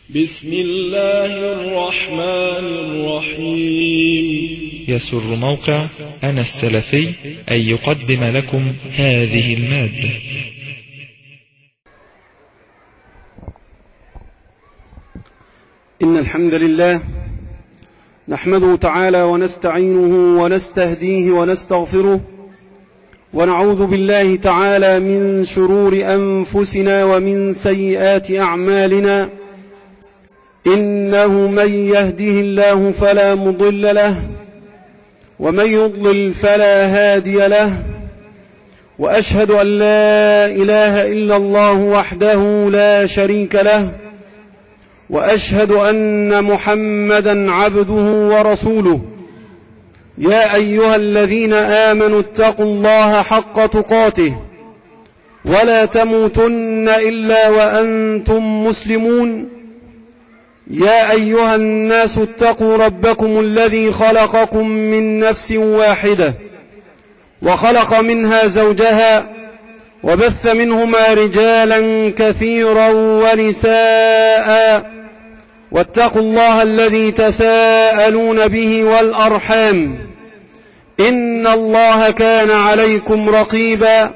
بسم الله الرحمن الرحيم. يسر موقع أنا السلفي أن يقدم لكم هذه المادة. إن الحمد لله نحمده تعالى ونستعينه ونستهديه ونستغفره، ونعوذ بالله تعالى من شرور أنفسنا ومن سيئات أعمالنا. إنه من يهده الله فلا مضل له، ومن يضلل فلا هادي له، وأشهد أن لا إله إلا الله وحده لا شريك له، وأشهد أن محمدا عبده ورسوله. يا أيها الذين آمنوا اتقوا الله حق تقاته ولا تموتن إلا وأنتم مسلمون. يا أيها الناس اتقوا ربكم الذي خلقكم من نفس واحدة، وخلق منها زوجها، وبث منهما رجالا كثيرا ونساء، واتقوا الله الذي تساءلون به والأرحام، إن الله كان عليكم رقيبا.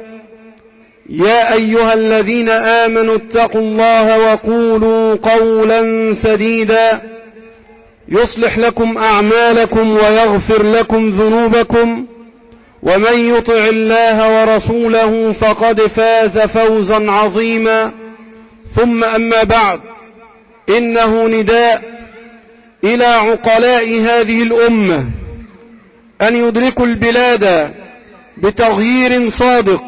يا أيها الذين آمنوا اتقوا الله وقولوا قولا سديدا يصلح لكم أعمالكم ويغفر لكم ذنوبكم، ومن يطع الله ورسوله فقد فاز فوزا عظيما. ثم أما بعد، إنه نداء إلى عقلاء هذه الأمة أن يدركوا البلاد بتغيير صادق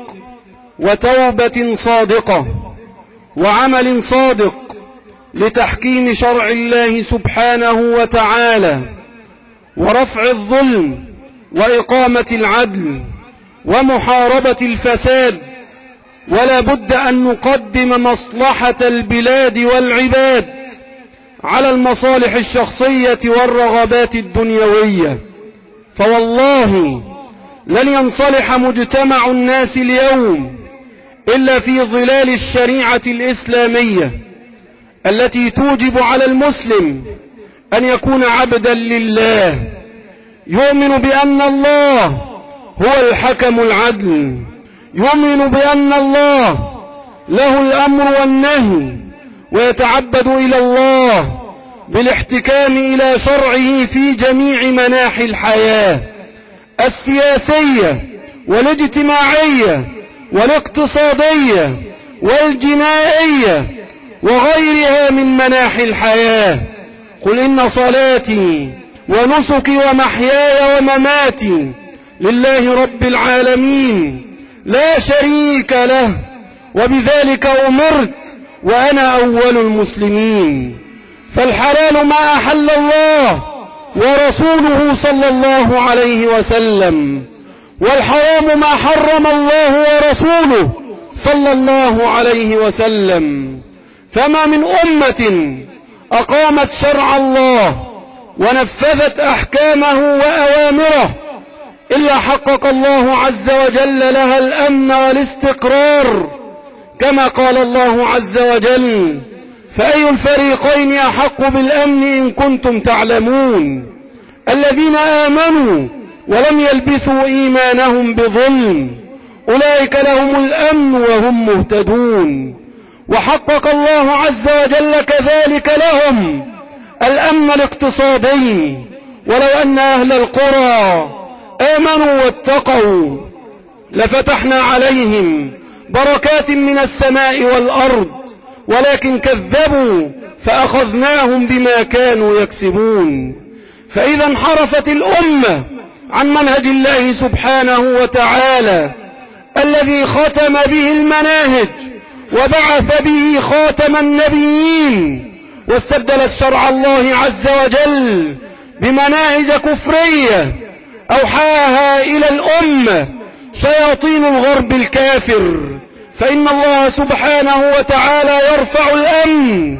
وتوبة صادقة وعمل صادق لتحكيم شرع الله سبحانه وتعالى، ورفع الظلم وإقامة العدل ومحاربة الفساد. ولا بد أن نقدم مصلحة البلاد والعباد على المصالح الشخصية والرغبات الدنيوية، فوالله لن ينصلح مجتمع الناس اليوم إلا في ظلال الشريعة الإسلامية التي توجب على المسلم أن يكون عبدا لله، يؤمن بأن الله هو الحكم العدل، يؤمن بأن الله له الأمر والنهي، ويتعبد إلى الله بالاحتكام إلى شرعه في جميع مناحي الحياة السياسية والاجتماعية والاقتصادية والجنائية وغيرها من مناحي الحياة. قل إن صلاتي ونسكي ومحياي ومماتي لله رب العالمين لا شريك له، وبذلك أمرت وأنا أول المسلمين. فالحلال ما أحل الله ورسوله صلى الله عليه وسلم، والحرام ما حرم الله ورسوله صلى الله عليه وسلم. فما من أمة أقامت شرع الله ونفذت أحكامه وأوامره إلا حقق الله عز وجل لها الأمن والاستقرار، كما قال الله عز وجل: فأي الفريقين أحق بالأمن إن كنتم تعلمون؟ الذين آمنوا ولم يلبثوا إيمانهم بظلم أولئك لهم الأمن وهم مهتدون. وحقق الله عز وجل كذلك لهم الأمن الاقتصادي. ولو أن أهل القرى آمنوا واتقوا لفتحنا عليهم بركات من السماء والأرض، ولكن كذبوا فأخذناهم بما كانوا يكسبون. فإذا انحرفت الأمة عن منهج الله سبحانه وتعالى الذي ختم به المناهج وبعث به خاتم النبيين، واستبدلت شرع الله عز وجل بمناهج كفرية أوحاها إلى الأمة شياطين الغرب الكافر. فإن الله سبحانه وتعالى يرفع الأمن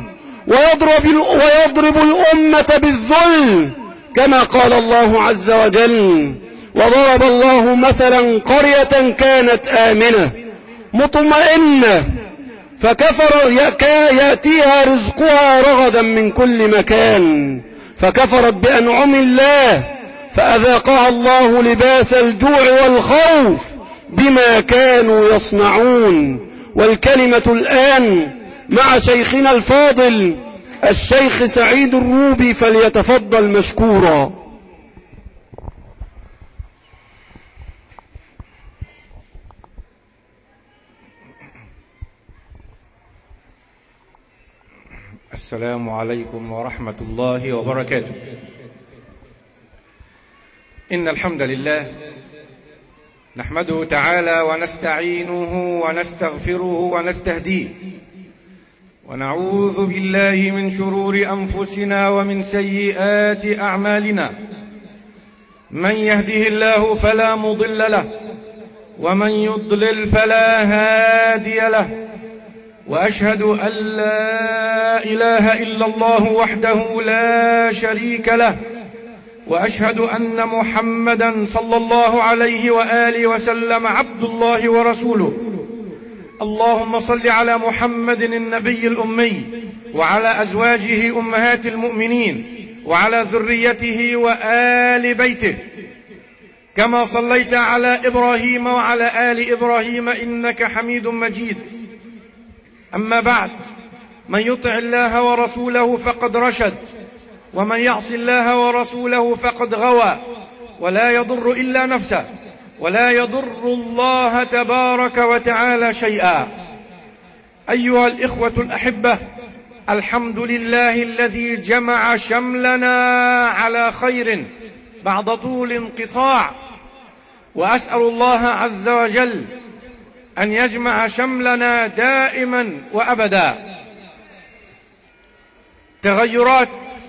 ويضرب الأمة بالذل، كما قال الله عز وجل: وضرب الله مثلا قرية كانت آمنة مطمئنة فكفر يأتيها رزقها رغدا من كل مكان، فكفرت بأنعم الله فأذاقها الله لباس الجوع والخوف بما كانوا يصنعون. والكلمة الآن مع شيخنا الفاضل الشيخ سعيد الروبي، فليتفضل مشكورا. السلام عليكم ورحمة الله وبركاته. إن الحمد لله نحمده تعالى ونستعينه ونستغفره ونستهديه، ونعوذ بالله من شرور أنفسنا ومن سيئات أعمالنا. من يهده الله فلا مضل له، ومن يضلل فلا هادي له، وأشهد أن لا إله إلا الله وحده لا شريك له، وأشهد أن محمدا صلى الله عليه وآله وسلم عبد الله ورسوله. اللهم صل على محمد النبي الأمي وعلى أزواجه أمهات المؤمنين وعلى ذريته وآل بيته، كما صليت على إبراهيم وعلى آل إبراهيم إنك حميد مجيد. أما بعد، من يطع الله ورسوله فقد رشد، ومن يعص الله ورسوله فقد غوى، ولا يضر إلا نفسه، ولا يضر الله تبارك وتعالى شيئا. أيها الإخوة الأحبة، الحمد لله الذي جمع شملنا على خير بعد طول انقطاع، وأسأل الله عز وجل أن يجمع شملنا دائما وأبدا. تغيرات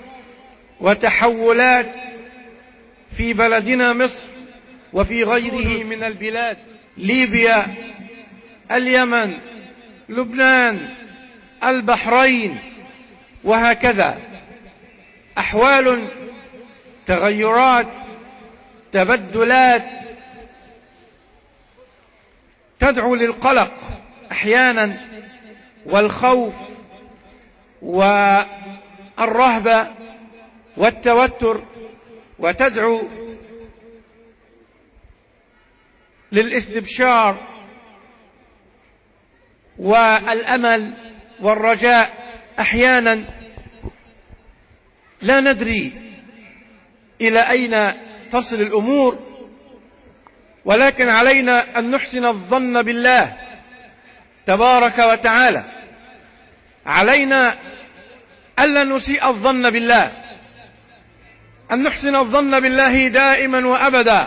وتحولات في بلدنا مصر وفي غيره من البلاد، ليبيا، اليمن، لبنان، البحرين، وهكذا، أحوال، تغيرات، تبدلات تدعو للقلق أحيانا والخوف والرهبة والتوتر، وتدعو للاستبشار والأمل والرجاء. أحيانا لا ندري إلى أين تصل الأمور، ولكن علينا أن نحسن الظن بالله تبارك وتعالى. علينا ألا نسيء الظن بالله، أن نحسن الظن بالله دائما وأبدا،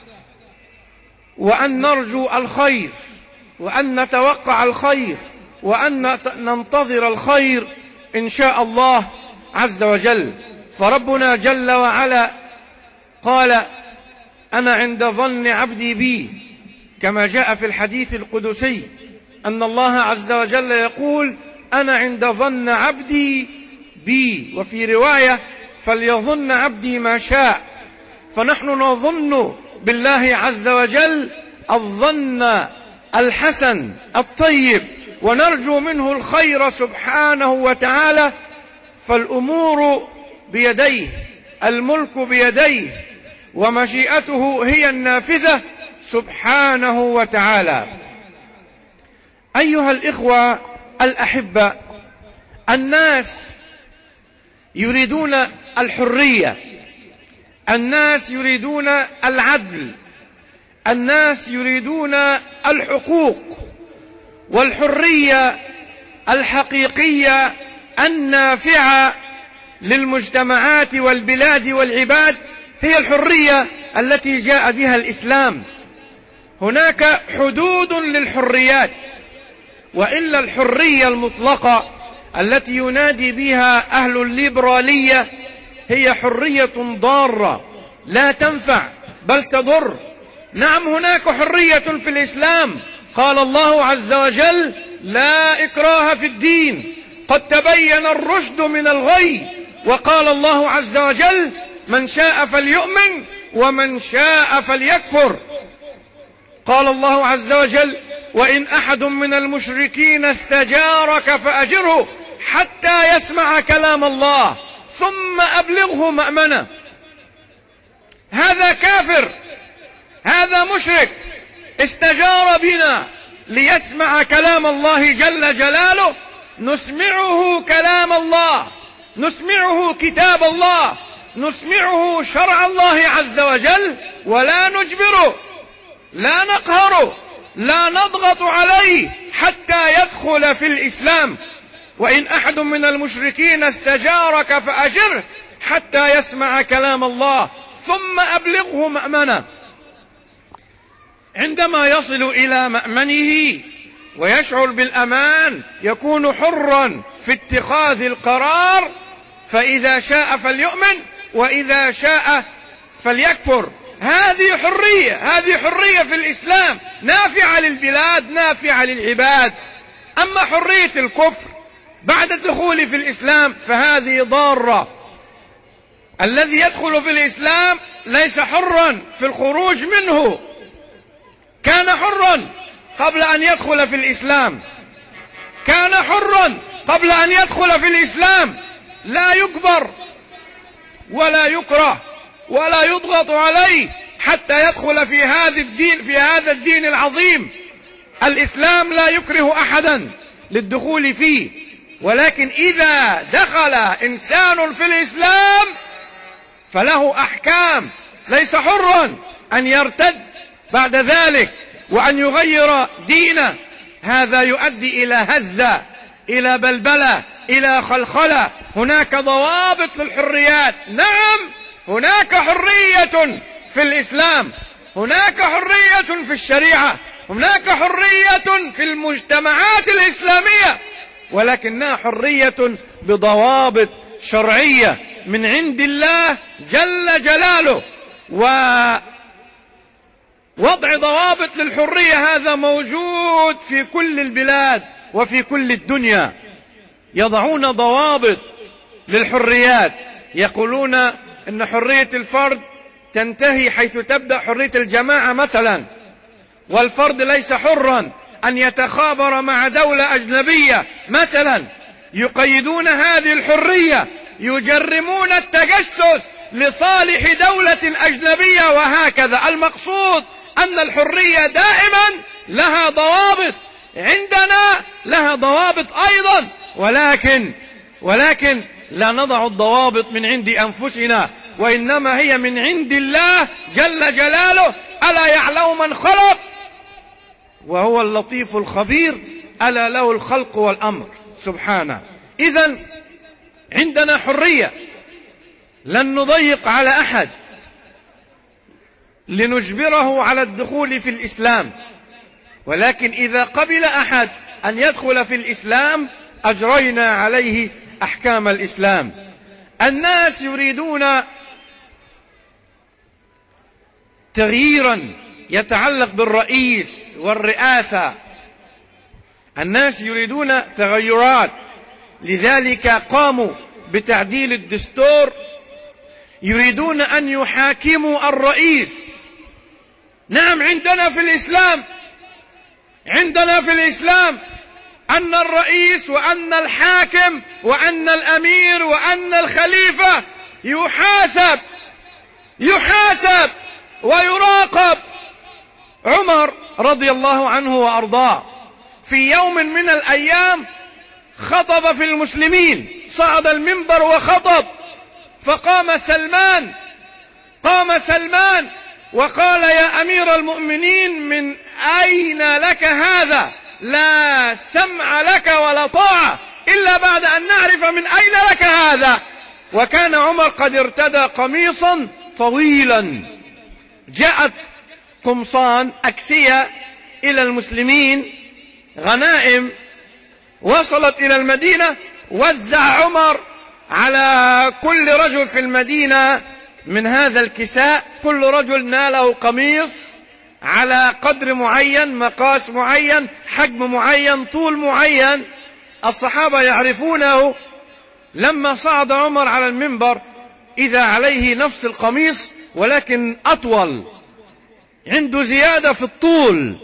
وأن نرجو الخير، وأن نتوقع الخير، وأن ننتظر الخير إن شاء الله عز وجل. فربنا جل وعلا قال: أنا عند ظن عبدي بي، كما جاء في الحديث القدسي أن الله عز وجل يقول: أنا عند ظن عبدي بي، وفي رواية: فليظن عبدي ما شاء. فنحن نظن بالله عز وجل الظن الحسن الطيب، ونرجو منه الخير سبحانه وتعالى. فالأمور بيديه، الملك بيديه، ومشيئته هي النافذة سبحانه وتعالى. أيها الإخوة الأحبة، الناس يريدون الحرية، الناس يريدون العدل، الناس يريدون الحقوق، والحرية الحقيقية النافعة للمجتمعات والبلاد والعباد هي الحرية التي جاء بها الإسلام. هناك حدود للحريات، وإلا الحرية المطلقة التي ينادي بها أهل الليبرالية هي حرية ضارة لا تنفع بل تضر. نعم، هناك حرية في الإسلام، قال الله عز وجل: لا إكراه في الدين، قد تبين الرشد من الغي. وقال الله عز وجل: من شاء فليؤمن ومن شاء فليكفر. قال الله عز وجل: وإن أحد من المشركين استجارك فأجره حتى يسمع كلام الله ثم أبلغه مأمنة. هذا كافر، هذا مشرك استجار بنا ليسمع كلام الله جل جلاله، نسمعه كلام الله، نسمعه كتاب الله، نسمعه شرع الله عز وجل، ولا نجبره، لا نقهره، لا نضغط عليه حتى يدخل في الإسلام. وإن أحد من المشركين استجارك فأجره حتى يسمع كلام الله ثم أبلغه مأمنة. عندما يصل إلى مأمنه ويشعر بالأمان يكون حرا في اتخاذ القرار، فإذا شاء فليؤمن وإذا شاء فليكفر. هذه حرية، هذه حرية في الإسلام نافعة للبلاد، نافعة للعباد. أما حرية الكفر بعد الدخول في الإسلام فهذه ضارة. الذي يدخل في الإسلام ليس حرا في الخروج منه، كان حرا قبل أن يدخل في الإسلام، كان حرا قبل أن يدخل في الإسلام، لا يجبر ولا يكره ولا يضغط عليه حتى يدخل في هذا الدين العظيم. الإسلام لا يكره أحدا للدخول فيه، ولكن إذا دخل إنسان في الإسلام فله أحكام، ليس حرا أن يرتد بعد ذلك وأن يغير دينه. هذا يؤدي إلى هزة، إلى بلبلة، إلى خلخلة. هناك ضوابط للحريات، نعم هناك حرية في الإسلام، هناك حرية في الشريعة، هناك حرية في المجتمعات الإسلامية، ولكنها حرية بضوابط شرعية من عند الله جل جلاله. ووضع ضوابط للحرية هذا موجود في كل البلاد وفي كل الدنيا. يضعون ضوابط للحريات، يقولون إن حرية الفرد تنتهي حيث تبدأ حرية الجماعة مثلا، والفرد ليس حرا أن يتخابر مع دولة أجنبية مثلا. يقيدون هذه الحرية، يجرمون التجسس لصالح دولة أجنبية، وهكذا. المقصود أن الحرية دائما لها ضوابط، عندنا لها ضوابط أيضا، ولكن لا نضع الضوابط من عند أنفسنا، وإنما هي من عند الله جل جلاله. ألا يعلم من خلق وهو اللطيف الخبير، ألا له الخلق والأمر سبحانه. إذن عندنا حرية، لن نضيق على أحد لنجبره على الدخول في الإسلام، ولكن إذا قبل أحد أن يدخل في الإسلام أجرينا عليه أحكام الإسلام. الناس يريدون تغييرا يتعلق بالرئيس والرئاسة، الناس يريدون تغيرات، لذلك قاموا بتعديل الدستور، يريدون أن يحاكموا الرئيس. نعم عندنا في الإسلام أن الرئيس وأن الحاكم وأن الأمير وأن الخليفة يحاسب ويراقب. عمر رضي الله عنه وأرضاه في يوم من الأيام خطب في المسلمين، صعد المنبر وخطب، فقام سلمان وقال: يا أمير المؤمنين، من أين لك هذا؟ لا سمع لك ولا طاعة إلا بعد أن نعرف من أين لك هذا. وكان عمر قد ارتدى قميصا طويلا. جاءت قمصان أكسية إلى المسلمين، غنائم وصلت إلى المدينة، وزع عمر على كل رجل في المدينة من هذا الكساء، كل رجل ناله قميص على قدر معين، مقاس معين، حجم معين، طول معين، الصحابة يعرفونه. لما صعد عمر على المنبر إذا عليه نفس القميص ولكن أطول، عنده زيادة في الطول،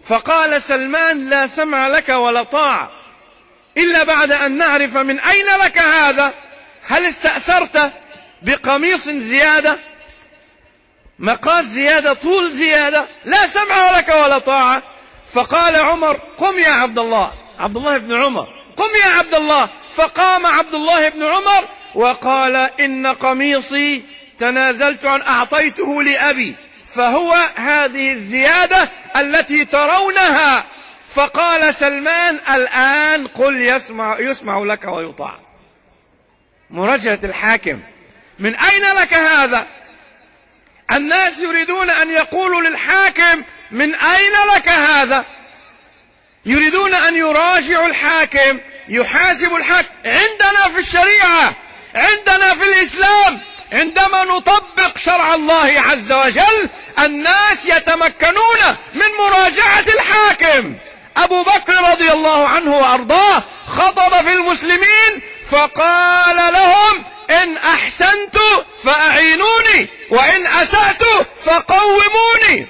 فقال سلمان: لا سمع لك ولا طاعة إلا بعد أن نعرف من أين لك هذا. هل استأثرت بقميص زيادة، مقاس زيادة، طول زيادة؟ لا سمع لك ولا طاعة. فقال عمر: قم يا عبد الله، عبد الله بن عمر، قم يا عبد الله. فقام عبد الله بن عمر وقال: إن قميصي تنازلت عن أعطيته لأبي، فهو هذه الزيادة التي ترونها. فقال سلمان: الآن قل يسمع لك ويطاع. مراجعة الحاكم: من أين لك هذا؟ الناس يريدون أن يقولوا للحاكم: من أين لك هذا؟ يريدون أن يراجعوا الحاكم، يحاسبوا الحاكم. عندنا في الشريعة، عندنا في الإسلام، عندما نطبق شرع الله عز وجل الناس يتمكنون من مراجعة الحاكم. أبو بكر رضي الله عنه وأرضاه خطب في المسلمين فقال لهم: إن أحسنت فأعينوني، وإن أسأت فقوموني.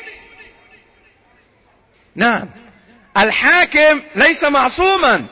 نعم، الحاكم ليس معصوما.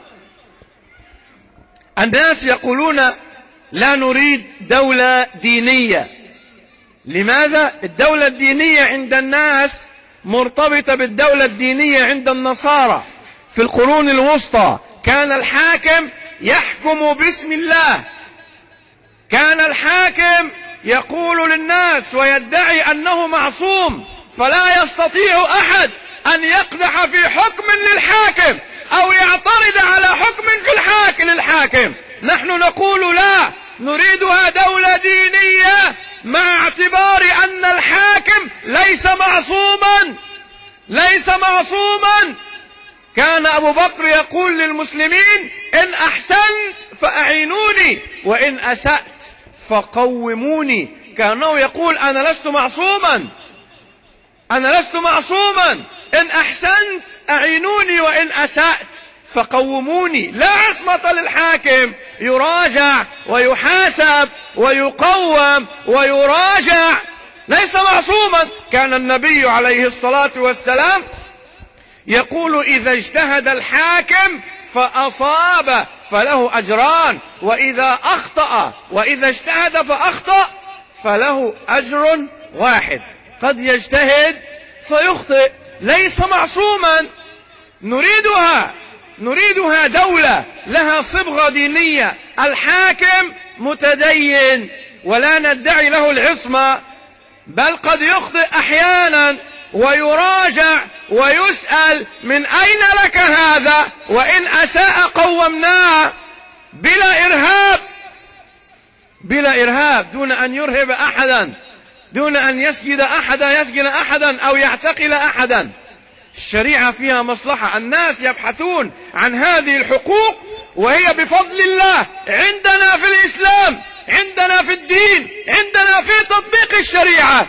الناس يقولون: لا نريد دولة دينية. لماذا؟ الدولة الدينية عند الناس مرتبطة بالدولة الدينية عند النصارى. في القرون الوسطى كان الحاكم يحكم باسم الله، كان الحاكم يقول للناس ويدعي أنه معصوم، فلا يستطيع أحد أن يقدح في حكم للحاكم أو يعترض على حكم في للحاكم. نحن نقول: لا، نريدها دولة دينية مع اعتبار أن الحاكم ليس معصوما، ليس معصوما. كان أبو بكر يقول للمسلمين: إن أحسنت فأعينوني، وإن أسأت فقوموني. كأنه يقول: أنا لست معصوما، أنا لست معصوما، إن أحسنت أعينوني، وإن أسأت فقوموني. لا عصمة للحاكم، يراجع ويحاسب ويقوم ويراجع، ليس معصوما. كان النبي عليه الصلاة والسلام يقول: إذا اجتهد الحاكم فأصاب فله أجران، وإذا اجتهد فأخطأ فله أجر واحد. قد يجتهد فيخطئ، ليس معصوما. نريدها دولة لها صبغة دينية، الحاكم متدين ولا ندعي له العصمة، بل قد يخطئ أحيانا ويراجع ويسأل: من أين لك هذا؟ وإن أساء قومناه بلا إرهاب، دون أن يرهب أحدا، دون أن يسجن أحدا أو يعتقل أحدا. الشريعة فيها مصلحة. الناس يبحثون عن هذه الحقوق، وهي بفضل الله عندنا في الإسلام، عندنا في الدين، عندنا في تطبيق الشريعة.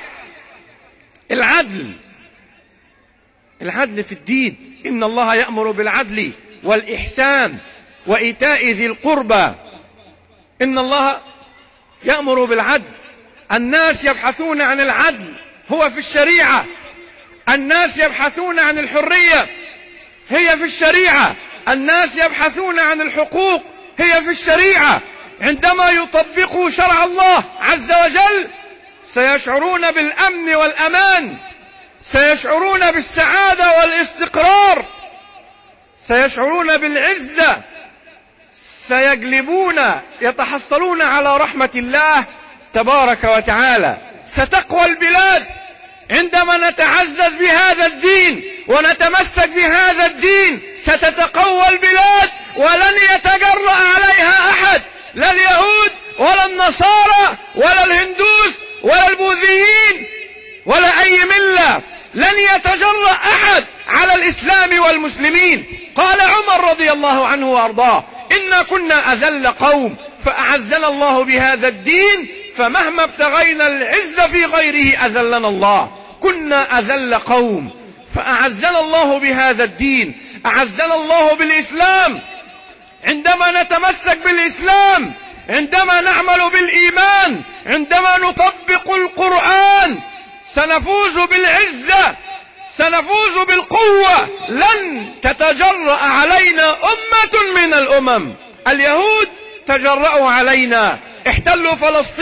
العدل في الدين. إن الله يأمر بالعدل والإحسان وإيتاء ذي القربى. إن الله يأمر بالعدل. الناس يبحثون عن العدل، هو في الشريعة. الناس يبحثون عن الحرية، هي في الشريعة. الناس يبحثون عن الحقوق، هي في الشريعة. عندما يطبقوا شرع الله عز وجل سيشعرون بالأمن والأمان، سيشعرون بالسعادة والاستقرار، سيشعرون بالعزة، سيجلبون، يتحصلون على رحمة الله تبارك وتعالى. ستقوى البلاد عندما نتعزز بهذا الدين ونتمسك بهذا الدين. ستتقوى البلاد ولن يتجرأ عليها أحد، لا اليهود ولا النصارى ولا الهندوس ولا البوذيين ولا أي ملة، لن يتجرأ أحد على الإسلام والمسلمين. قال عمر رضي الله عنه وأرضاه: إنا كنا أذل قوم فأعزنا الله بهذا الدين، فمهما ابتغينا العز في غيره أذلنا الله. كنا أذل قوم فأعزنا الله بهذا الدين، أعزنا الله بالإسلام. عندما نتمسك بالإسلام، عندما نعمل بالإيمان، عندما نطبق القرآن، سنفوز بالعزة سنفوز بالقوة. لن تتجرأ علينا أمة من الأمم. اليهود تجرأوا علينا، احتلوا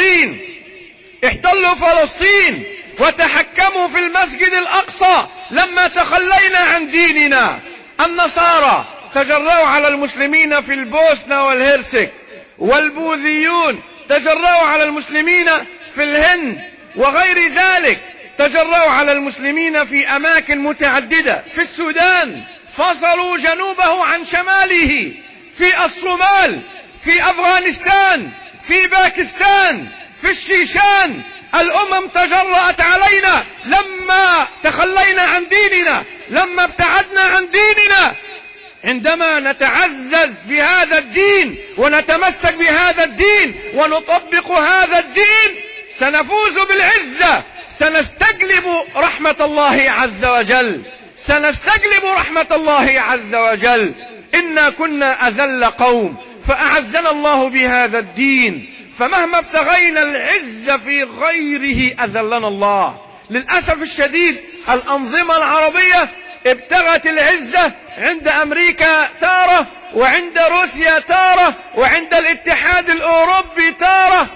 فلسطين وتحكموا في المسجد الأقصى لما تخلينا عن ديننا. النصارى تجرأوا على المسلمين في البوسنة والهرسك، والبوذيون تجرأوا على المسلمين في الهند وغير ذلك، تجرأوا على المسلمين في أماكن متعددة. في السودان فصلوا جنوبه عن شماله، في الصومال، في أفغانستان، في باكستان، في الشيشان. الأمم تجرأت علينا لما تخلينا عن ديننا، لما ابتعدنا عن ديننا. عندما نتعزز بهذا الدين ونتمسك بهذا الدين ونطبق هذا الدين سنفوز بالعزة، سنستجلب رحمة الله عز وجل، سنستجلب رحمة الله عز وجل. إنا كنا أذل قوم فأعزنا الله بهذا الدين، فمهما ابتغينا العزة في غيره أذلنا الله. للأسف الشديد الأنظمة العربية ابتغت العزة عند أمريكا تارة، وعند روسيا تارة، وعند الاتحاد الأوروبي تارة.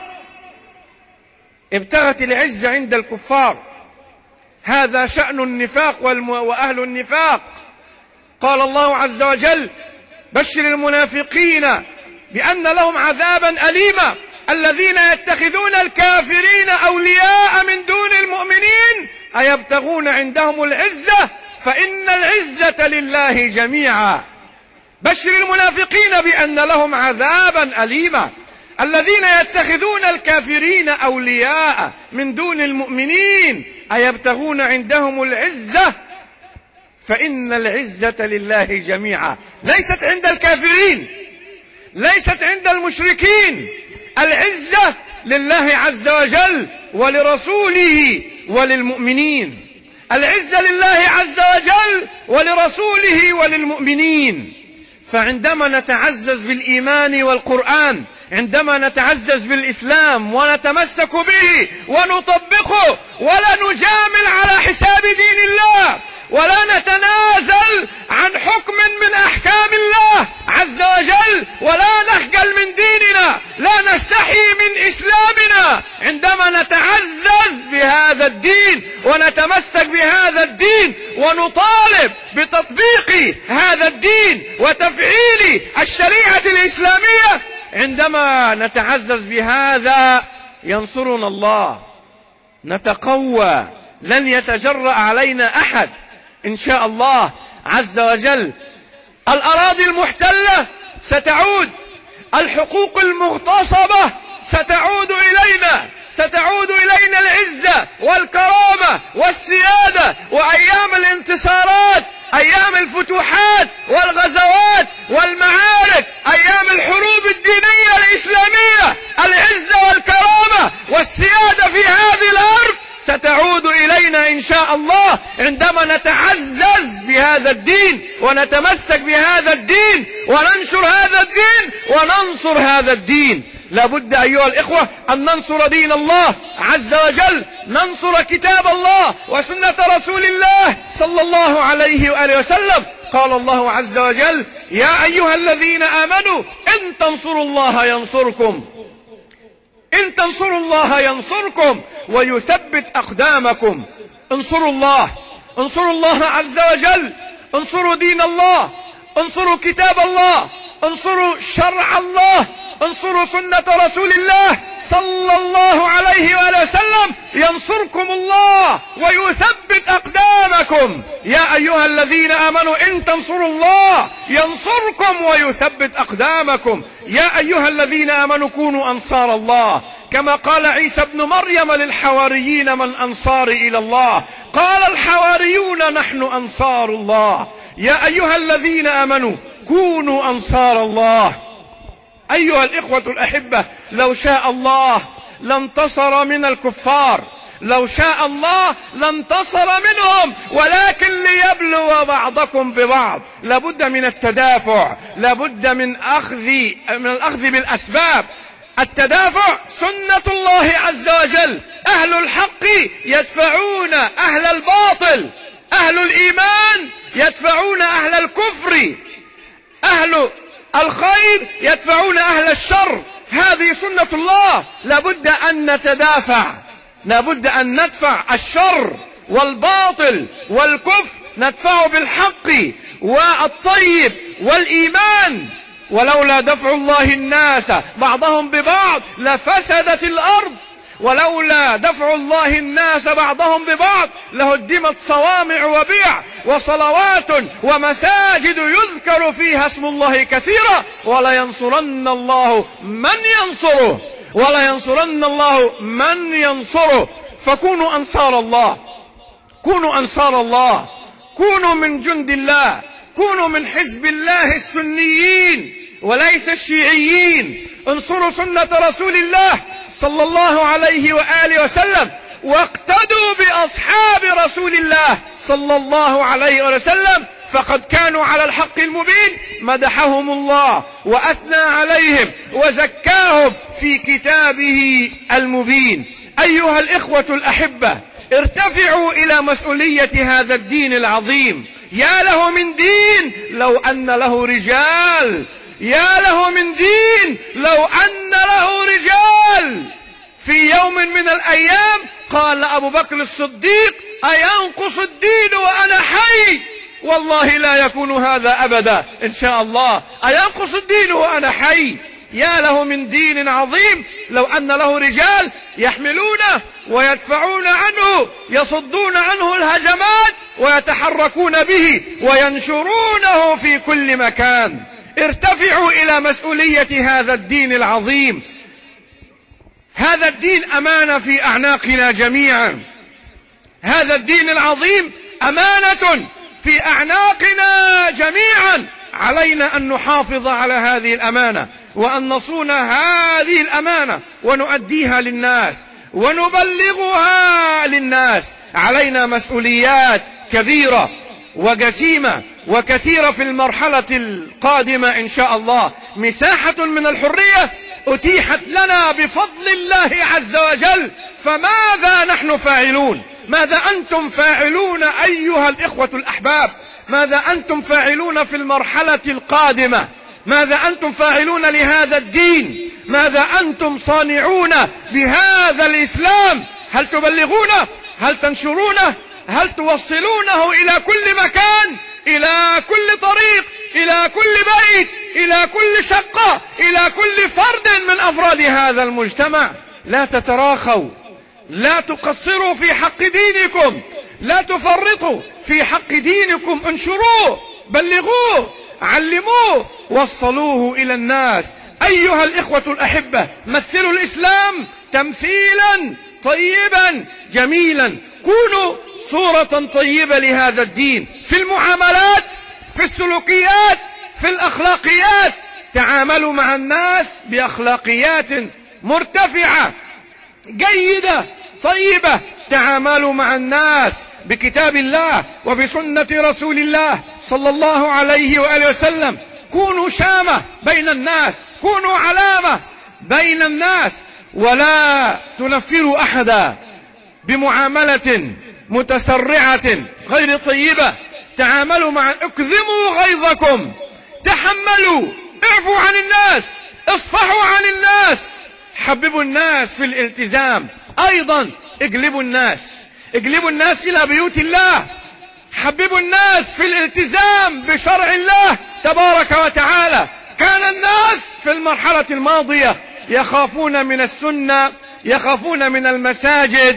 ابتغت العزة عند الكفار. هذا شأن النفاق وأهل النفاق. قال الله عز وجل: بشر المنافقين بأن لهم عذابا أليما الذين يتخذون الكافرين أولياء من دون المؤمنين أيبتغون عندهم العزة فإن العزة لله جميعا. بشر المنافقين بأن لهم عذابا أليما الذين يتخذون الكافرين أولياء من دون المؤمنين أيبتغون عندهم العزة فإن العزة لله جميعا. ليست عند الكافرين، ليست عند المشركين، العزة لله عز وجل ولرسوله وللمؤمنين. العزة لله عز وجل ولرسوله وللمؤمنين. فعندما نتعزز بالإيمان والقرآن، عندما نتعزز بالإسلام ونتمسك به ونطبقه، ولا نجامل على حساب دين الله، ولا نتنازل عن حكم من أحكام الله عز وجل، ولا نخجل من ديننا، لا نستحي من إسلامنا. عندما نتعزز بهذا الدين ونتمسك بهذا الدين ونطالب بتطبيق هذا الدين وتفعيل الشريعة الإسلامية، عندما نتعزز بهذا ينصرنا الله، نتقوى، لن يتجرأ علينا أحد إن شاء الله عز وجل. الأراضي المحتلة ستعود، الحقوق المغتصبة ستعود إلينا، ستعود إلينا العزة والكرامة والسيادة، وأيام الانتصارات، أيام الفتوحات والغزوات والمعارك، أيام الحروب الدينية الإسلامية، العزة والكرامة والسيادة في هذه الأرض ستعود إلينا إن شاء الله عندما نتعزز بهذا الدين ونتمسك بهذا الدين وننشر هذا الدين وننصر هذا الدين. لابد أيها الإخوة أن ننصر دين الله عز وجل، ننصر كتاب الله وسنة رسول الله صلى الله عليه وآله وسلم. قال الله عز وجل: يا أيها الذين آمنوا إن تنصروا الله ينصركم، إن تنصروا الله ينصركم ويثبت أقدامكم. انصروا الله، انصروا الله عز وجل، انصروا دين الله، انصروا كتاب الله، انصروا شرع الله، انصروا سنة رسول الله صلى الله عليه وآله وسلم، ينصركم الله ويثبت أقدامكم. يا أيها الذين آمنوا إن تنصروا الله ينصركم ويثبت أقدامكم. يا أيها الذين آمنوا كونوا أنصار الله، كما قال عيسى ابن مريم للحواريين: من أنصاري إلى الله؟ قال الحواريون: نحن أنصار الله. يا أيها الذين آمنوا كونوا أنصار الله. أيها الإخوة الأحبة، لو شاء الله لانتصر من الكفار، لو شاء الله لانتصر منهم، ولكن ليبلو بعضكم ببعض. لابد من التدافع، لابد من الأخذ بالأسباب. التدافع سنة الله عز وجل. أهل الحق يدفعون أهل الباطل، أهل الإيمان يدفعون أهل الكفر، أهل الخير يدفعون أهل الشر. هذه سنة الله. لابد أن نتدافع، لابد أن ندفع الشر والباطل والكفر، ندفعه بالحق والطيب والإيمان. ولولا دفع الله الناس بعضهم ببعض لفسدت الأرض، ولولا دفع الله الناس بعضهم ببعض لهدمت صوامع وبيع وصلوات ومساجد يذكر فيها اسم الله كثيرا ولينصرن الله من ينصره، ولينصرن الله من ينصره. فكونوا أنصار الله، كونوا أنصار الله، كونوا من جند الله، كونوا من حزب الله السنيين وليس الشيعيين. انصروا سنة رسول الله صلى الله عليه وآله وسلم، واقتدوا بأصحاب رسول الله صلى الله عليه وسلم، فقد كانوا على الحق المبين. مدحهم الله وأثنى عليهم وزكاهم في كتابه المبين. أيها الإخوة الأحبة، ارتفعوا إلى مسؤولية هذا الدين العظيم. يا له من دين لو أن له رجال، يا له من دين لو أن له رجال. في يوم من الأيام قال أبو بكر الصديق: أينقص الدين وأنا حي؟ والله لا يكون هذا أبدا إن شاء الله. أينقص الدين وأنا حي؟ يا له من دين عظيم لو أن له رجال يحملونه ويدفعون عنه، يصدون عنه الهجمات ويتحركون به وينشرونه في كل مكان. ارتفعوا إلى مسؤولية هذا الدين العظيم. هذا الدين أمانة في أعناقنا جميعا، هذا الدين العظيم أمانة في أعناقنا جميعا. علينا أن نحافظ على هذه الأمانة وأن نصون هذه الأمانة ونؤديها للناس ونبلغها للناس. علينا مسؤوليات كبيرة وجسيمة وكثيرة في المرحلة القادمة إن شاء الله. مساحة من الحرية أتيحت لنا بفضل الله عز وجل، فماذا نحن فاعلون؟ ماذا أنتم فاعلون أيها الإخوة الأحباب؟ ماذا أنتم فاعلون في المرحلة القادمة؟ ماذا أنتم فاعلون لهذا الدين؟ ماذا أنتم صانعون بهذا الإسلام؟ هل تبلغونه؟ هل تنشرونه؟ هل توصلونه إلى كل مكان، إلى كل طريق، إلى كل بيت، إلى كل شقة، إلى كل فرد من أفراد هذا المجتمع؟ لا تتراخوا، لا تقصروا في حق دينكم، لا تفرطوا في حق دينكم. انشروه، بلغوه، علموه، وصلوه إلى الناس. أيها الإخوة الأحبة، مثلوا الإسلام تمثيلا طيبا جميلا. كونوا صورة طيبة لهذا الدين في المعاملات، في السلوكيات، في الأخلاقيات. تعاملوا مع الناس بأخلاقيات مرتفعة جيدة طيبة. تعاملوا مع الناس بكتاب الله وبسنة رسول الله صلى الله عليه وآله وسلم. كونوا شامة بين الناس، كونوا علامة بين الناس، ولا تنفروا أحدا بمعاملة متسرعة غير طيبة. تعاملوا مع، اكظموا غيظكم، تحملوا، اعفوا عن الناس، اصفحوا عن الناس، حببوا الناس في الالتزام. أيضا اجلبوا الناس إلى بيوت الله، حببوا الناس في الالتزام بشرع الله تبارك وتعالى. كان الناس في المرحلة الماضية يخافون من السنة، يخافون من المساجد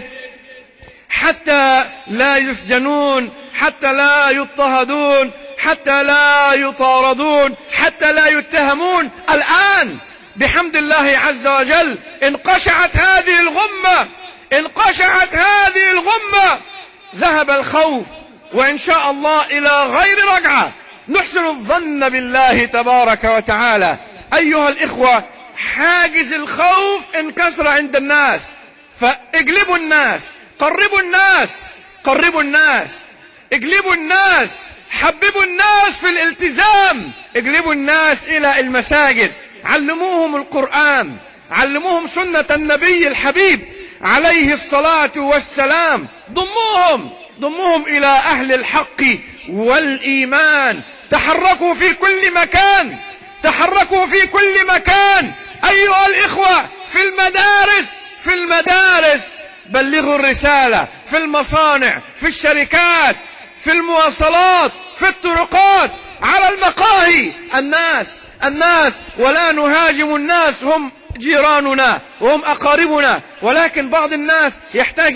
حتى لا يسجنون، حتى لا يضطهدون، حتى لا يطاردون، حتى لا يتهمون. الآن بحمد الله عز وجل انقشعت هذه الغمة، انقشعت هذه الغمة، ذهب الخوف، وإن شاء الله إلى غير رجعة. نحسن الظن بالله تبارك وتعالى. أيها الإخوة، حاجز الخوف انكسر عند الناس، فاجلبوا الناس، قربوا الناس، قربوا الناس، اجلبوا الناس، حببوا الناس في الالتزام، اجلبوا الناس إلى المساجد، علموهم القرآن، علموهم سنة النبي الحبيب عليه الصلاة والسلام. ضموهم ضمهم إلى أهل الحق والإيمان. تحركوا في كل مكان، تحركوا في كل مكان أيها الإخوة، في المدارس بلغوا الرسالة، في المصانع، في الشركات، في المواصلات، في الطرقات، على المقاهي. الناس ولا نهاجم الناس، هم جيراننا وهم أقاربنا، ولكن بعض الناس يحتاج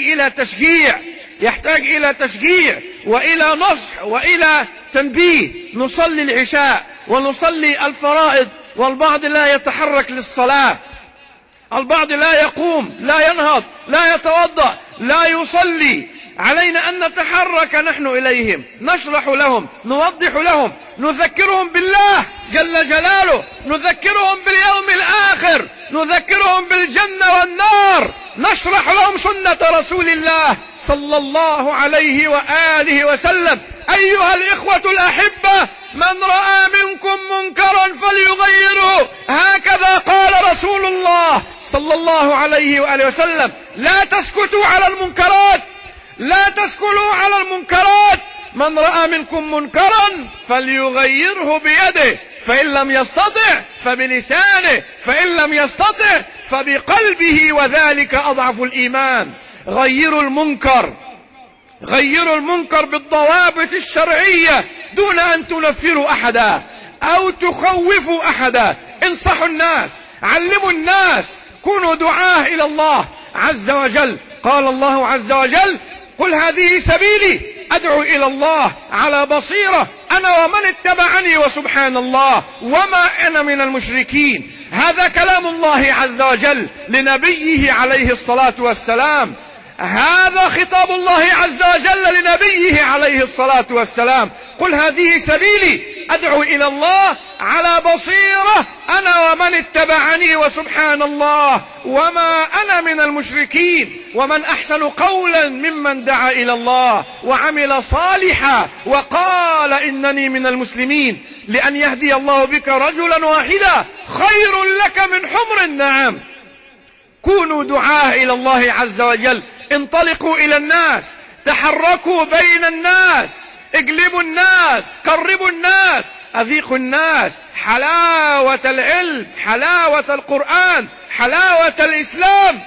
إلى تشجيع وإلى نصح وإلى تنبيه. نصلي العشاء ونصلي الفرائض والبعض لا يتحرك للصلاة، البعض لا يقوم، لا ينهض، لا يتوضأ، لا يصلي. علينا أن نتحرك نحن إليهم، نشرح لهم، نوضح لهم، نذكرهم بالله جل جلاله، نذكرهم باليوم الآخر، نذكرهم بالجنة والنار، نشرح لهم سنة رسول الله صلى الله عليه وآله وسلم. أيها الإخوة الأحبة، من رأى منكم منكرا فليغيره، هكذا قال رسول الله صلى الله عليه وآله وسلم. لا تسكتوا على المنكرات، لا تسكتوا على المنكرات. من رأى منكم منكرا فليغيره بيده، فإن لم يستطع فبلسانه، فإن لم يستطع فبقلبه، وذلك أضعف الإيمان. غيروا المنكر بالضوابط الشرعية دون أن تنفروا أحدا أو تخوفوا أحدا. انصحوا الناس، علموا الناس، كونوا دعاة إلى الله عز وجل. قال الله عز وجل: قل هذه سبيلي أدعو إلى الله على بصيرة أنا ومن اتبعني وسبحان الله وما أنا من المشركين. هذا كلام الله عز وجل لنبيه عليه الصلاة والسلام، هذا خطاب الله عز وجل لنبيه عليه الصلاة والسلام. قل هذه سبيلي أدعو إلى الله على بصيرة أنا ومن اتبعني وسبحان الله وما أنا من المشركين. ومن أحسن قولا ممن دعا إلى الله وعمل صالحا وقال إنني من المسلمين. لأن يهدي الله بك رجلا واحدا خير لك من حمر النعم. كونوا دعاة إلى الله عز وجل، انطلقوا إلى الناس، تحركوا بين الناس، اقلبوا الناس، قربوا الناس، أذيقوا الناس حلاوة العلم، حلاوة القرآن، حلاوة الإسلام.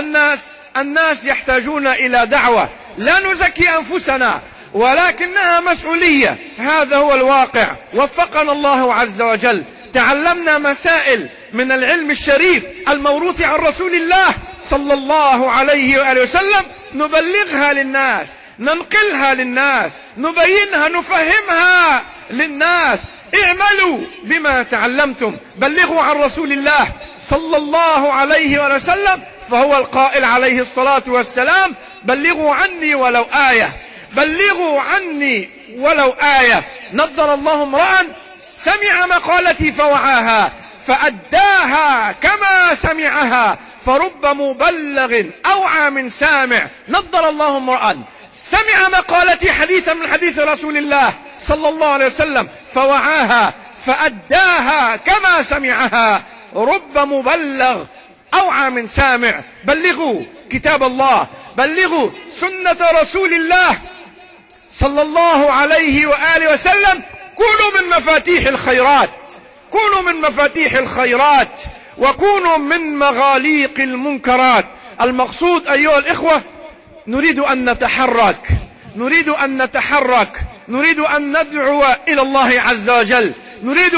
الناس يحتاجون إلى دعوة، لا نزكي أنفسنا ولكنها مسؤولية، هذا هو الواقع. وفقنا الله عز وجل. تعلمنا مسائل من العلم الشريف الموروث عن رسول الله صلى الله عليه وآله وسلم، نبلغها للناس، ننقلها للناس، نبينها، نفهمها للناس. اعملوا بما تعلمتم، بلغوا عن رسول الله صلى الله عليه وآله وسلم، فهو القائل عليه الصلاة والسلام: بلغوا عني ولو آية، بلغوا عني ولو آية. نضر الله امرأ سمع مقالتي فوعاها فأداها كما سمعها، فرب مبلغ أوعى من سامع. نضر الله امرأ سمع مقالتي حديثا من حديث رسول الله صلى الله عليه وسلم فوعاها فأداها كما سمعها، رب مبلغ أوعى من سامع. بلغوا كتاب الله، بلغوا سنة رسول الله صلى الله عليه وآله وسلم. كونوا من مفاتيح الخيرات، كونوا من مفاتيح الخيرات، وكونوا من مغاليق المنكرات. المقصود أيها الإخوة، نريد أن نتحرك، نريد أن نتحرك، نريد أن ندعو إلى الله عز وجل، نريد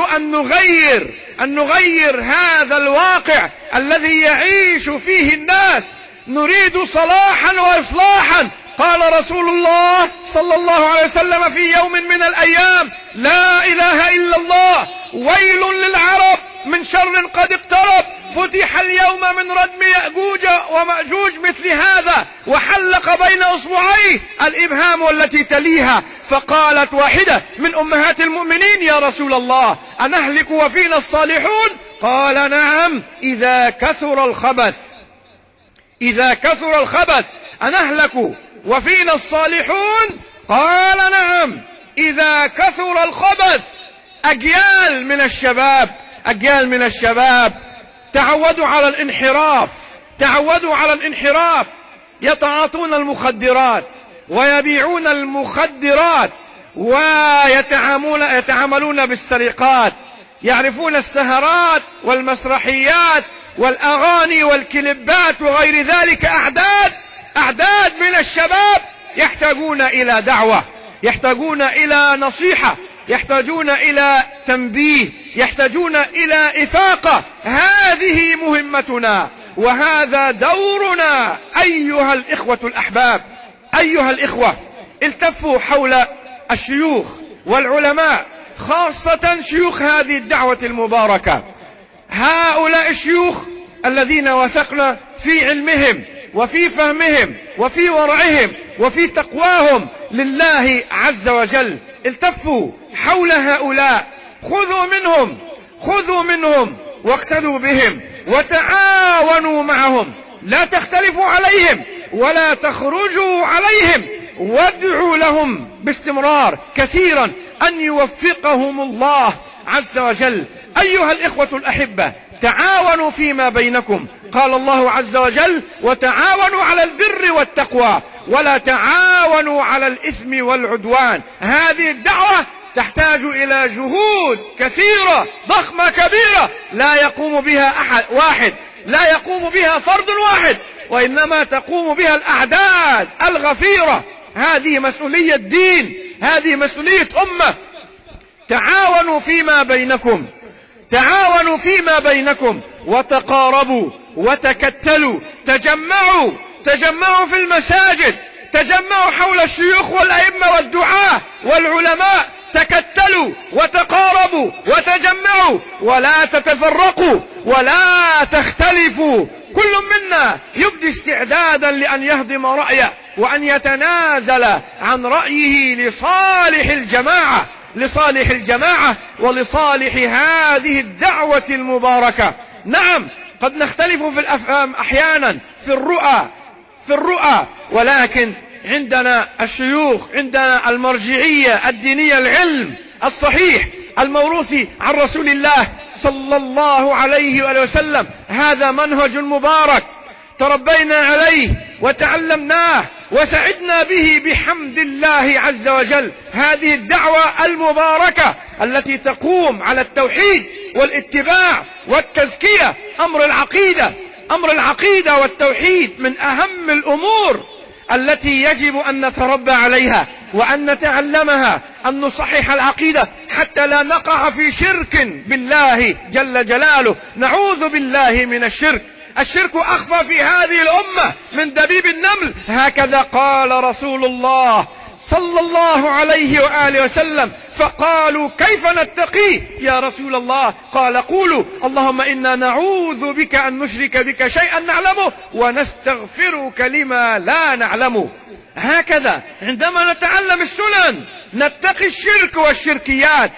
أن نغير هذا الواقع الذي يعيش فيه الناس. نريد صلاحا وإصلاحا. قال رسول الله صلى الله عليه وسلم في يوم من الأيام: لا إله إلا الله، ويل للعرب من شر قد اقترب، فتح اليوم من ردم يأجوج ومأجوج مثل هذا، وحلق بين أصبعيه الإبهام والتي تليها. فقالت واحدة من أمهات المؤمنين: يا رسول الله، أنهلك وفينا الصالحون؟ قال: نعم، إذا كثر الخبث، إذا كثر الخبث أنهلك وفينا الصالحون؟ قال: نعم، إذا كثر الخبث. أجيال من الشباب، أجيال من الشباب تعودوا على الانحراف، تعودوا على الانحراف، يتعاطون المخدرات ويبيعون المخدرات ويتعاملون بالسرقات، يعرفون السهرات والمسرحيات والأغاني والكليبات وغير ذلك. أعداد من الشباب يحتاجون إلى دعوة، يحتاجون إلى نصيحة، يحتاجون إلى تنبيه، يحتاجون إلى إفاقة. هذه مهمتنا وهذا دورنا أيها الإخوة الأحباب. أيها الإخوة، التفوا حول الشيوخ والعلماء، خاصة شيوخ هذه الدعوة المباركة. هؤلاء الشيوخ الذين وثقنا في علمهم وفي فهمهم وفي ورعهم وفي تقواهم لله عز وجل. التفوا حول هؤلاء، خذوا منهم واقتدوا بهم وتعاونوا معهم، لا تختلفوا عليهم ولا تخرجوا عليهم، وادعوا لهم باستمرار كثيرا أن يوفقهم الله عز وجل. أيها الإخوة الأحبة، تعاونوا فيما بينكم. قال الله عز وجل: وتعاونوا على البر والتقوى ولا تعاونوا على الإثم والعدوان. هذه الدعوة تحتاج إلى جهود كثيرة ضخمة كبيرة لا يقوم بها أحد واحد، لا يقوم بها فرد واحد، وإنما تقوم بها الأعداد الغفيرة. هذه مسؤولية دين، هذه مسؤولية أمة. تعاونوا فيما بينكم، تعاونوا فيما بينكم وتقاربوا وتكتلوا، تجمعوا في المساجد، تجمعوا حول الشيوخ والأئمة والدعاة والعلماء، تكتلوا وتقاربوا وتجمعوا، ولا تتفرقوا ولا تختلفوا. كل منا يبدي استعدادا لأن يهضم رأيه وأن يتنازل عن رأيه لصالح الجماعة ولصالح هذه الدعوة المباركة. نعم، قد نختلف في الأفهام أحيانا في الرؤى، ولكن عندنا الشيوخ، عندنا المرجعية الدينية، العلم الصحيح الموروث عن رسول الله صلى الله عليه وآله وسلم. هذا منهج مبارك تربينا عليه وتعلمناه وسعدنا به بحمد الله عز وجل. هذه الدعوة المباركة التي تقوم على التوحيد والاتباع والتزكية. أمر العقيدة والتوحيد من أهم الأمور التي يجب أن نتربى عليها وأن نتعلمها، أن نصحح العقيدة حتى لا نقع في شرك بالله جل جلاله. نعوذ بالله من الشرك. الشرك أخفى في هذه الأمة من دبيب النمل. هكذا قال رسول الله صلى الله عليه وآله وسلم. فقالوا: كيف نتقيه يا رسول الله؟ قال: قولوا: اللهم إنا نعوذ بك أن نشرك بك شيئا نعلمه ونستغفرك لما لا نعلمه. هكذا عندما نتعلم السنن نتقي الشرك والشركيات.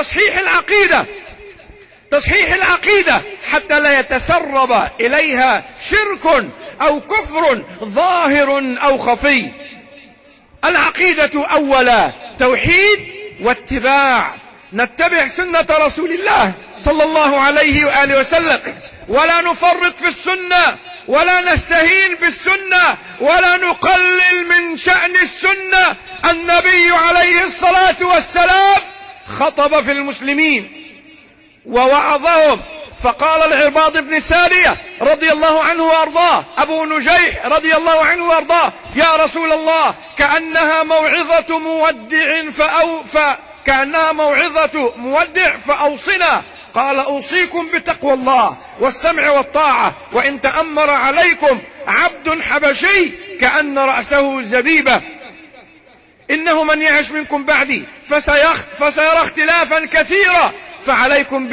تصحيح العقيدة حتى لا يتسرب إليها شرك أو كفر ظاهر أو خفي. العقيدة أولا توحيد واتباع، نتبع سنة رسول الله صلى الله عليه وآله وسلم، ولا نفرط في السنة ولا نستهين بالسنة ولا نقلل من شأن السنة. النبي عليه الصلاة والسلام خطب في المسلمين ووعظهم، فقال العرباض بن سارية رضي الله عنه وأرضاه، أبو نجيح رضي الله عنه وأرضاه: يا رسول الله، كأنها موعظة مودع فأوصنا. قال: أوصيكم بتقوى الله والسمع والطاعة، وإن تأمر عليكم عبد حبشي كأن رأسه زبيبة، إنه من يعش منكم بعدي فسيرى اختلافا كثيرا، فعليكم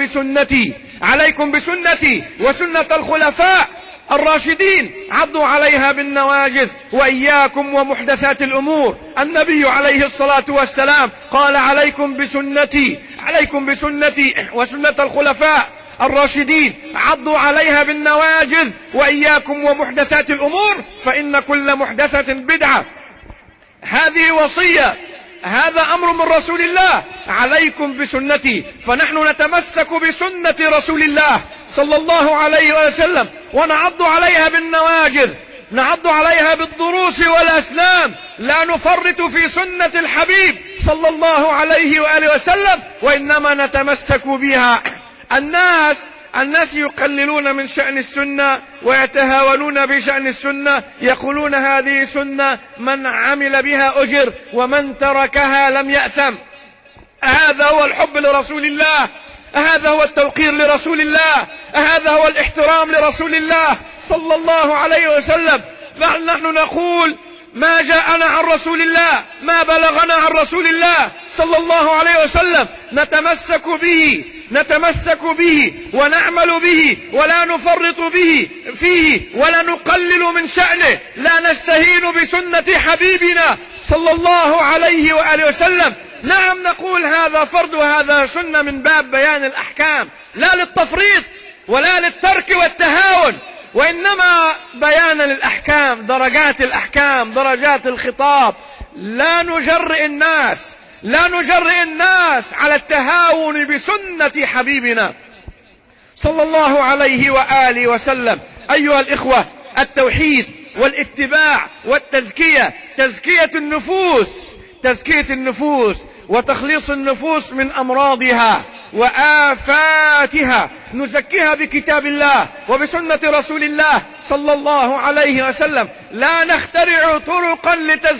بسنتي وسنة الخلفاء الراشدين، عضوا عليها بالنواجذ، وإياكم ومحدثات الأمور. النبي عليه الصلاة والسلام قال: عليكم بسنتي وسنة الخلفاء الراشدين، عضوا عليها بالنواجذ، وإياكم ومحدثات الأمور، فإن كل محدثة بدعة. هذه وصية، هذا أمر من رسول الله: عليكم بسنتي. فنحن نتمسك بسنة رسول الله صلى الله عليه وسلم ونعض عليها بالنواجذ. نعض عليها بالضروس والأسنان، لا نفرط في سنة الحبيب صلى الله عليه وآله وسلم، وإنما نتمسك بها. الناس يقللون من شأن السنة ويتهاونون بشأن السنة، يقولون هذه سنة من عمل بها أجر ومن تركها لم يأثم. هذا هو الحب لرسول الله؟ هذا هو التوقير لرسول الله؟ هذا هو الاحترام لرسول الله صلى الله عليه وسلم؟ نحن نقول ما جاءنا عن رسول الله، ما بلغنا عن رسول الله صلى الله عليه وسلم نتمسك به ونعمل به، ولا نفرط به فيه ولا نقلل من شأنه، لا نستهين بسنة حبيبنا صلى الله عليه وآله وسلم. نعم نقول هذا فرض وهذا سنة من باب بيان الأحكام، لا للتفريط ولا للترك والتهاون، وإنما بيانا للأحكام، درجات الأحكام، درجات الخطاب. لا نجرئ الناس على التهاون بسنة حبيبنا صلى الله عليه وآله وسلم. أيها الإخوة، التوحيد والاتباع والتزكية، تزكية النفوس وتخليص النفوس من أمراضها وآفاتها، نزكيها بكتاب الله وبسنة رسول الله صلى الله عليه وسلم. لا نخترع طرقا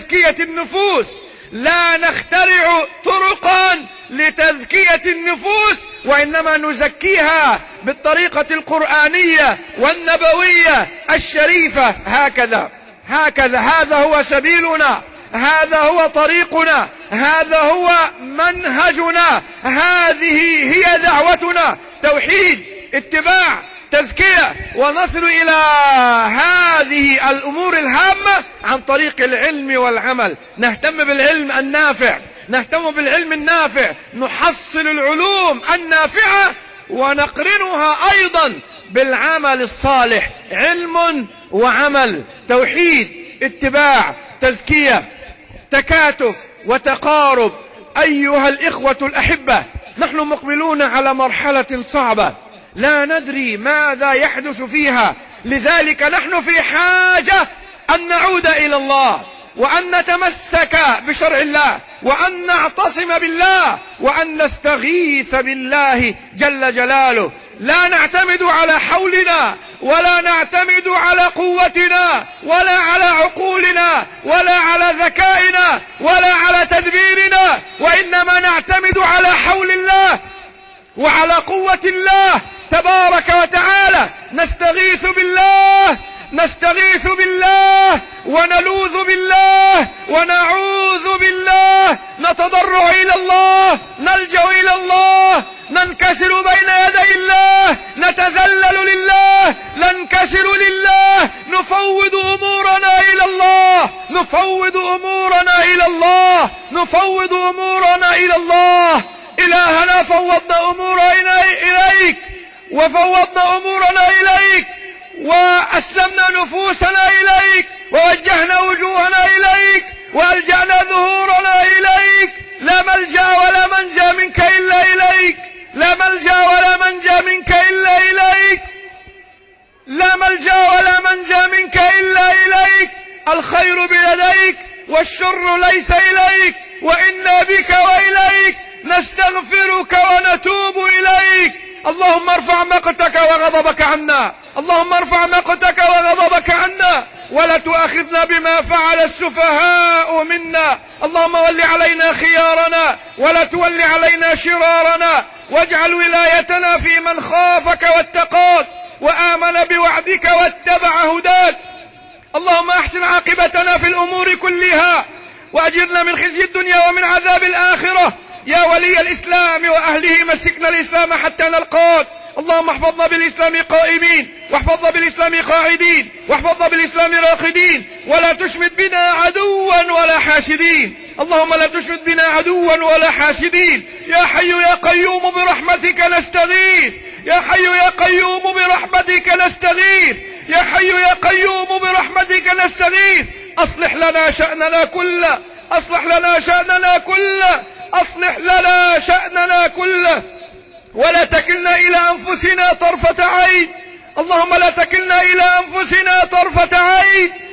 لتزكية النفوس، وإنما نزكيها بالطريقة القرآنية والنبوية الشريفة. هكذا هذا هو سبيلنا، هذا هو طريقنا، هذا هو منهجنا، هذه هي دعوتنا: توحيد، اتباع، تزكية، ونصل إلى هذه الأمور الهامة عن طريق العلم والعمل. نهتم بالعلم النافع، نحصل العلوم النافعة ونقرنها أيضا بالعمل الصالح. علم وعمل، توحيد، اتباع، تزكية، تكاتف وتقارب. أيها الإخوة الأحبة، نحن مقبلون على مرحلة صعبة لا ندري ماذا يحدث فيها، لذلك نحن في حاجة أن نعود إلى الله، وأن نتمسك بشرع الله، وأن نعتصم بالله، وأن نستغيث بالله جل جلاله. لا نعتمد على حولنا، ولا نعتمد على قوتنا، ولا على عقولنا، ولا على ذكائنا، ولا على تدبيرنا، وإنما نعتمد على حول الله وعلى قوة الله تبارك وتعالى. نستغيث بالله ونلوذ بالله ونعوذ بالله، نتضرع إلى الله، نلجأ إلى الله، ننكسر بين يدي الله، نتذلل لله، ننكسر لله، نفوض أمورنا إلى الله. إلهنا فوضنا أمورنا إليك، وفوضنا أمورنا إليك، وأسلمنا نفوسنا إليك، ووجهنا وجوهنا إليك، وألجأنا ظهورنا إليك. لا ملجأ ولا منجا منك إلا إليك، لا ملجأ ولا منجا منك إلا إليك، لا ملجأ ولا منجا منك إلا إليك. الخير بيديك والشر ليس إليك، وإنا بك وإليك نستغفرك ونتوب إليك. اللهم ارفع مقتك وغضبك عنا، اللهم ارفع مقتك وغضبك عنا، ولا تؤاخذنا بما فعل السفهاء منا. اللهم ول علينا خيارنا ولا تول علينا شرارنا، واجعل ولايتنا في من خافك واتقاك وآمن بوعدك واتبع هداك. اللهم احسن عاقبتنا في الأمور كلها، وأجرنا من خزي الدنيا ومن عذاب الآخرة. يا ولي الإسلام وأهله، مسكنا الإسلام حتى نلقاك. اللهم احفظنا بالإسلام قائمين، واحفظنا بالإسلام قاعدين، واحفظنا بالإسلام راقدين، ولا تشمت بنا عدوا ولا حاسدين. اللهم لا تشمت بنا عدوا ولا حاسدين. يا حي يا قيوم برحمتك نستغيث، يا حي يا قيوم برحمتك نستغيث، يا حي يا قيوم برحمتك نستغيث. أصلح لنا شأننا كله، أصلح لنا شأننا كله، أصلح لنا شأننا كله، ولا تكلنا إلى أنفسنا طرفة عين. اللهم لا تكلنا إلى أنفسنا طرفة عين.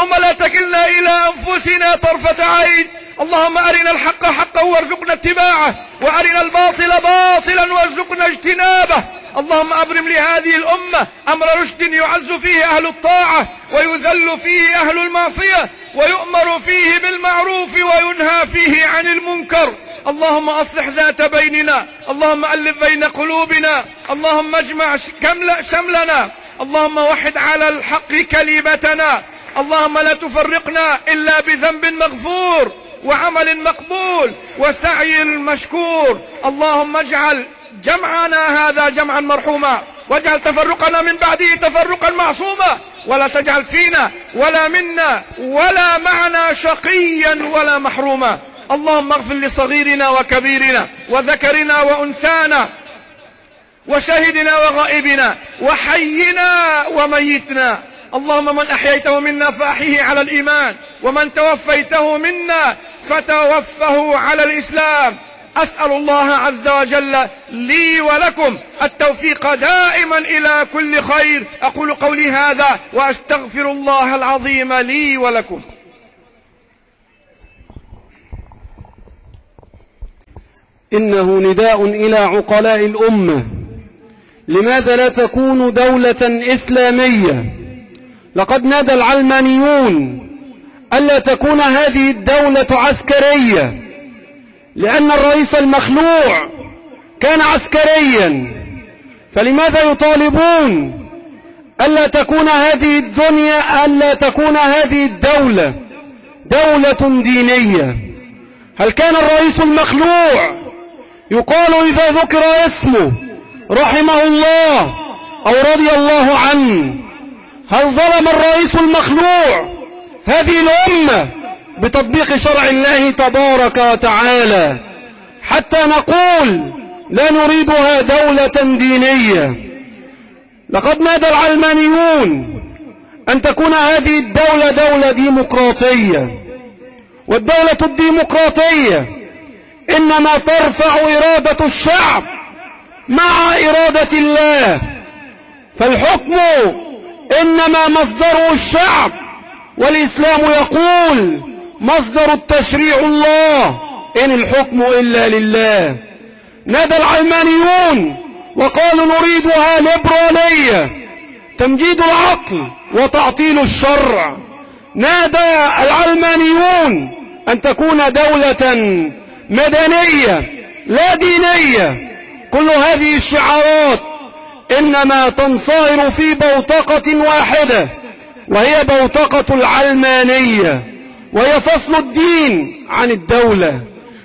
اللهم لا تكلنا إلى أنفسنا طرفة عين. اللهم أرنا الحق حقا وارزقنا اتباعه، وأرنا الباطل باطلا وارزقنا اجتنابه. اللهم أبرم لهذه الأمة أمر رشد يعز فيه أهل الطاعة ويذل فيه أهل المعصية، ويؤمر فيه بالمعروف وينهى فيه عن المنكر. اللهم أصلح ذات بيننا، اللهم ألف بين قلوبنا، اللهم اجمع شملنا، اللهم وحد على الحق كلمتنا. اللهم لا تفرقنا إلا بذنب مغفور وعمل مقبول وسعي مشكور. اللهم اجعل جمعنا هذا جمعا مرحوما، واجعل تفرقنا من بعده تفرقا معصوما، ولا تجعل فينا ولا منا ولا معنا شقيا ولا محروما. اللهم اغفر لصغيرنا وكبيرنا وذكرنا وأنثانا وشاهدنا وغائبنا وحينا وميتنا. اللهم من أحييته منا فأحيه على الإيمان، ومن توفيته منا فتوفه على الإسلام. أسأل الله عز وجل لي ولكم التوفيق دائما إلى كل خير. أقول قولي هذا وأستغفر الله العظيم لي ولكم. إنه نداء إلى عقلاء الأمة: لماذا لا تكون دولة إسلامية؟ لقد نادى العلمانيون ألا تكون هذه الدولة عسكرية، لأن الرئيس المخلوع كان عسكريا، فلماذا يطالبون ألا تكون هذه الدنيا، ألا تكون هذه الدولة دولة دينية؟ هل كان الرئيس المخلوع يقال إذا ذكر اسمه رحمه الله أو رضي الله عنه؟ هل ظلم الرئيس المخلوع هذه الأمة بتطبيق شرع الله تبارك وتعالى حتى نقول لا نريدها دولة دينية؟ لقد نادى العلمانيون أن تكون هذه الدولة دولة ديمقراطية، والدولة الديمقراطية إنما ترفع إرادة الشعب مع إرادة الله، فالحكم إنما مصدره الشعب، والإسلام يقول مصدر التشريع الله، إن الحكم إلا لله. نادى العلمانيون وقالوا نريدها ليبرالية، تمجيد العقل وتعطيل الشرع. نادى العلمانيون أن تكون دولة مدنية لا دينية. كل هذه الشعارات إنما تنصهر في بوتقة واحدة، وهي بوتقة العلمانية، وهي فصل الدين عن الدولة.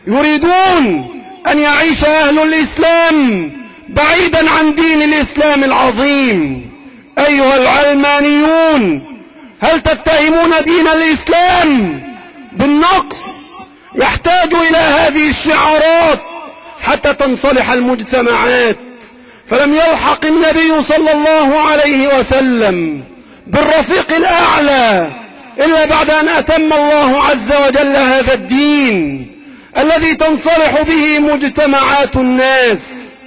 يريدون أن يعيش أهل الإسلام بعيدا عن دين الإسلام العظيم. أيها العلمانيون، هل تتهمون دين الإسلام بالنقص؟ يحتاج إلى هذه الشعارات حتى تنصلح المجتمعات. فلم يلحق النبي صلى الله عليه وسلم بالرفيق الأعلى إلا بعد أن أتم الله عز وجل هذا الدين الذي تنصلح به مجتمعات الناس.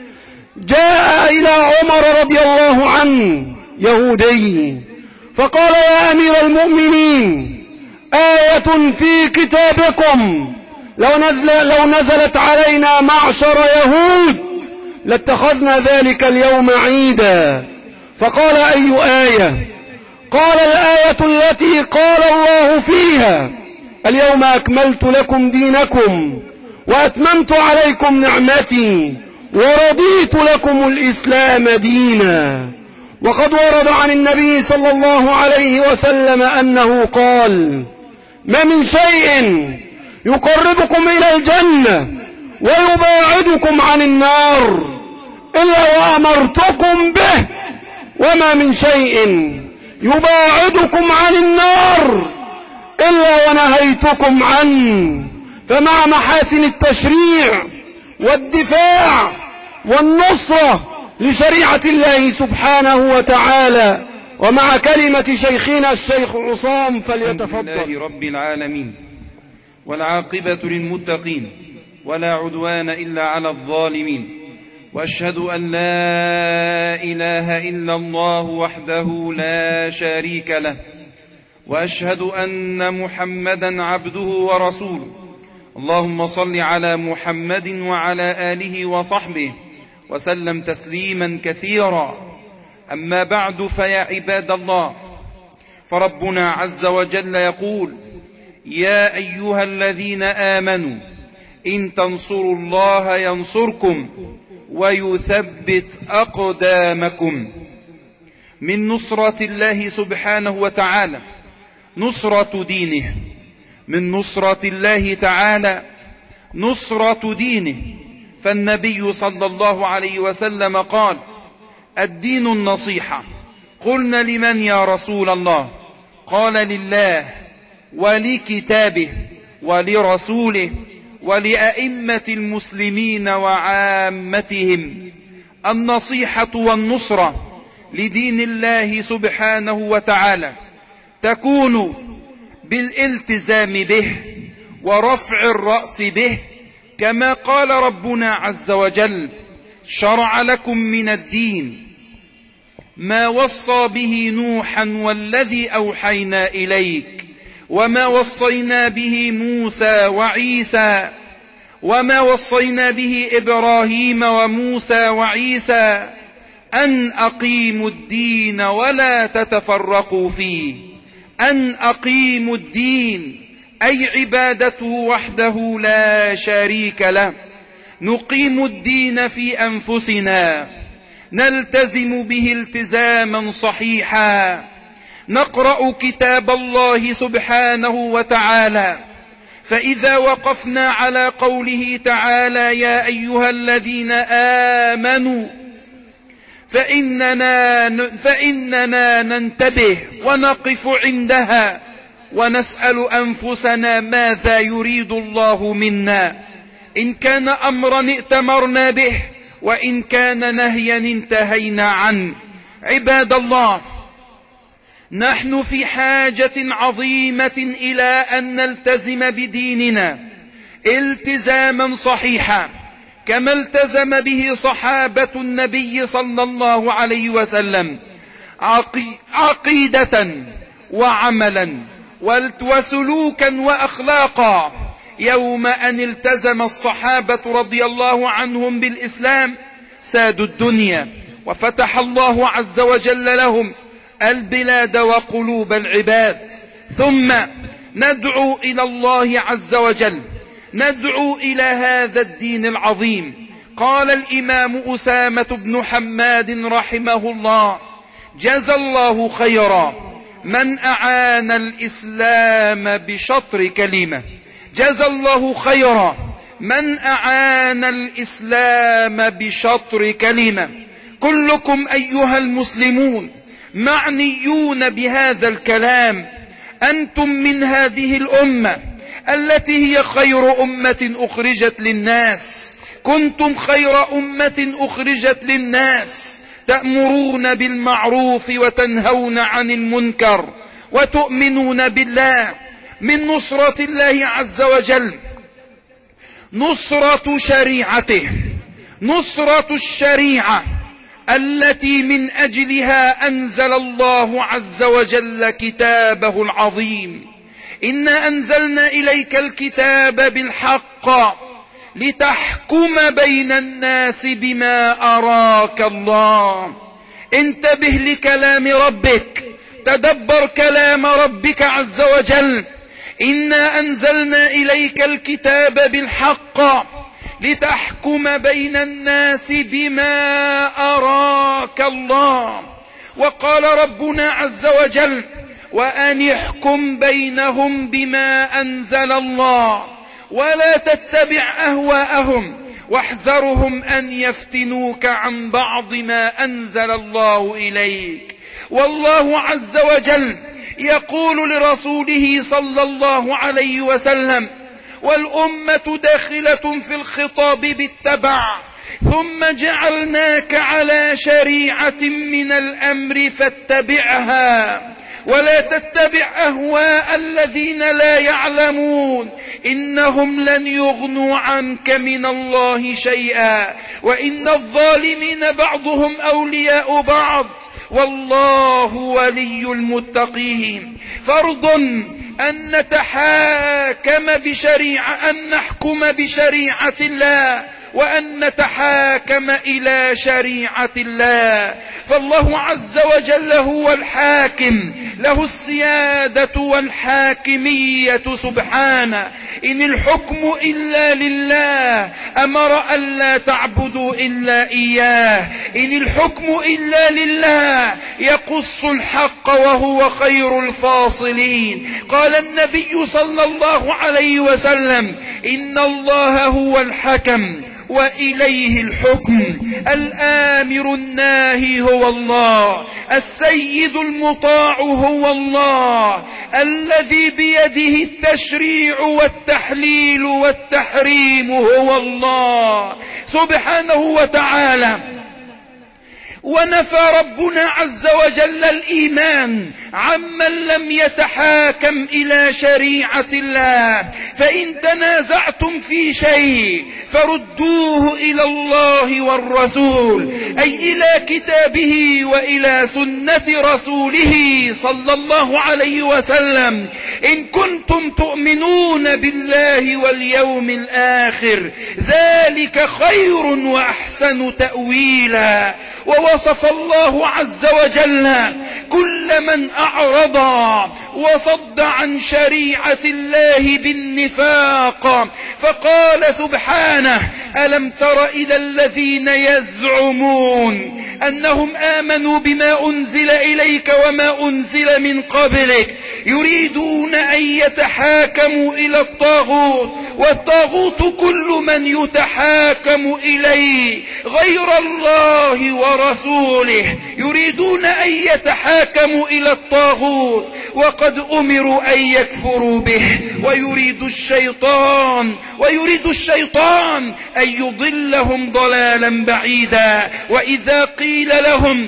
جاء إلى عمر رضي الله عنه يهودي فقال: يا أمير المؤمنين، آية في كتابكم لو نزلت علينا معشر يهود لاتخذنا ذلك اليوم عيدا. فقال: أي آية؟ قال: الآية التي قال الله فيها: اليوم أكملت لكم دينكم وأتممت عليكم نعمتي ورضيت لكم الإسلام دينا. وقد ورد عن النبي صلى الله عليه وسلم أنه قال: ما من شيء يقربكم إلى الجنة ويباعدكم عن النار إلا وأمرتكم به، وما من شيء يباعدكم عن النار إلا ونهيتكم عنه. فمع محاسن التشريع والدفاع والنصرة لشريعة الله سبحانه وتعالى، ومع كلمة شيخنا الشيخ عصام فليتفضل. الحمد لله رب العالمين، والعاقبة للمتقين، ولا عدوان إلا على الظالمين، وأشهد أن لا إله إلا الله وحده لا شريك له، وأشهد أن محمدا عبده ورسوله. اللهم صل على محمد وعلى آله وصحبه وسلم تسليما كثيرا. أما بعد، فيا عباد الله، فربنا عز وجل يقول: يا أيها الذين آمنوا إن تنصروا الله ينصركم ويثبت أقدامكم. من نصرة الله سبحانه وتعالى نصرة دينه، من نصرة الله تعالى نصرة دينه. فالنبي صلى الله عليه وسلم قال: الدين النصيحة. قلنا: لمن يا رسول الله؟ قال: لله ولكتابه ولرسوله ولأئمة المسلمين وعامتهم. النصيحة والنصرة لدين الله سبحانه وتعالى تكون بالالتزام به ورفع الرأس به، كما قال ربنا عز وجل: شرع لكم من الدين ما وصى به نوحا والذي أوحينا إليك وما وصينا به موسى وعيسى وما وصينا به إبراهيم وموسى وعيسى أن أقيموا الدين ولا تتفرقوا فيه. أن أقيموا الدين أي عبادته وحده لا شريك له. نقيم الدين في أنفسنا، نلتزم به التزاما صحيحا، نقرأ كتاب الله سبحانه وتعالى. فإذا وقفنا على قوله تعالى: يا أيها الذين آمنوا، فإننا ننتبه ونقف عندها ونسأل أنفسنا: ماذا يريد الله منا؟ إن كان أمرا ائتمرنا به، وإن كان نهيا انتهينا عنه. عباد الله، نحن في حاجة عظيمة إلى أن نلتزم بديننا التزاما صحيحا، كما التزم به صحابة النبي صلى الله عليه وسلم، عقيدة وعملا وسلوكا وأخلاقا. يوم أن التزم الصحابة رضي الله عنهم بالإسلام سادوا الدنيا، وفتح الله عز وجل لهم البلاد وقلوب العباد. ثم ندعو إلى الله عز وجل، ندعو إلى هذا الدين العظيم. قال الإمام أسامة بن حماد رحمه الله: جزى الله خيرا من أعان الإسلام بشطر كلمة. جزى الله خيرا من أعان الإسلام بشطر كلمة. كلكم أيها المسلمون معنيون بهذا الكلام. أنتم من هذه الأمة التي هي خير أمة أخرجت للناس. كنتم خير أمة أخرجت للناس، تأمرون بالمعروف وتنهون عن المنكر وتؤمنون بالله. من نصرة الله عز وجل نصرة شريعته، نصرة الشريعة التي من أجلها أنزل الله عز وجل كتابه العظيم. إنا أنزلنا إليك الكتاب بالحق لتحكم بين الناس بما أراك الله. انتبه لكلام ربك، تدبر كلام ربك عز وجل. إنا أنزلنا إليك الكتاب بالحق لتحكم بين الناس بما أراك الله. وقال ربنا عز وجل: وأن احكم بينهم بما أنزل الله ولا تتبع أهواءهم واحذرهم أن يفتنوك عن بعض ما أنزل الله إليك. والله عز وجل يقول لرسوله صلى الله عليه وسلم، والأمة داخلة في الخطاب بالتبع، ثم جعلناك على شريعة من الأمر فاتبعها ولا تتبع أهواء الذين لا يعلمون. إنهم لن يغنوا عنك من الله شيئا وإن الظالمين بعضهم أولياء بعض والله ولي المتقين. فرض أن نحكم بشريعة الله وأن نتحاكم إلى شريعة الله، فالله عز وجل هو الحاكم، له السيادة والحاكمية سبحانه. إن الحكم إلا لله، أمر ألا تعبدوا إلا إياه. إن الحكم إلا لله، يقص الحق وهو خير الفاصلين. قال النبي صلى الله عليه وسلم: إن الله هو الحكم وإليه الحكم، الآمر الناهي هو الله، السيد المطاع هو الله، الذي بيده التشريع والتحليل والتحريم هو الله سبحانه وتعالى. ونفى ربنا عز وجل الإيمان عمن لم يتحاكم إلى شريعة الله. فإن تنازعتم في شيء فردوه إلى الله والرسول، أي إلى كتابه وإلى سنة رسوله صلى الله عليه وسلم، إن كنتم تؤمنون بالله واليوم الآخر، ذلك خير وأحسن تأويلا. ووصف الله عز وجل كل من أعرض وصد عن شريعة الله بالنفاق، فقال سبحانه: ألم تر إلى الذين يزعمون أنهم آمنوا بما أنزل إليك وما أنزل من قبلك، يريدون أن يتحاكموا إلى الطاغوت، والطاغوت كل من يتحاكم إليه غير الله ورسوله، يريدون أن يتحاكموا إلى الطاغوت وقد أمروا أن يكفروا به، ويريد الشيطان أن يضلهم ضلالا بعيدا. وإذا قيل لهم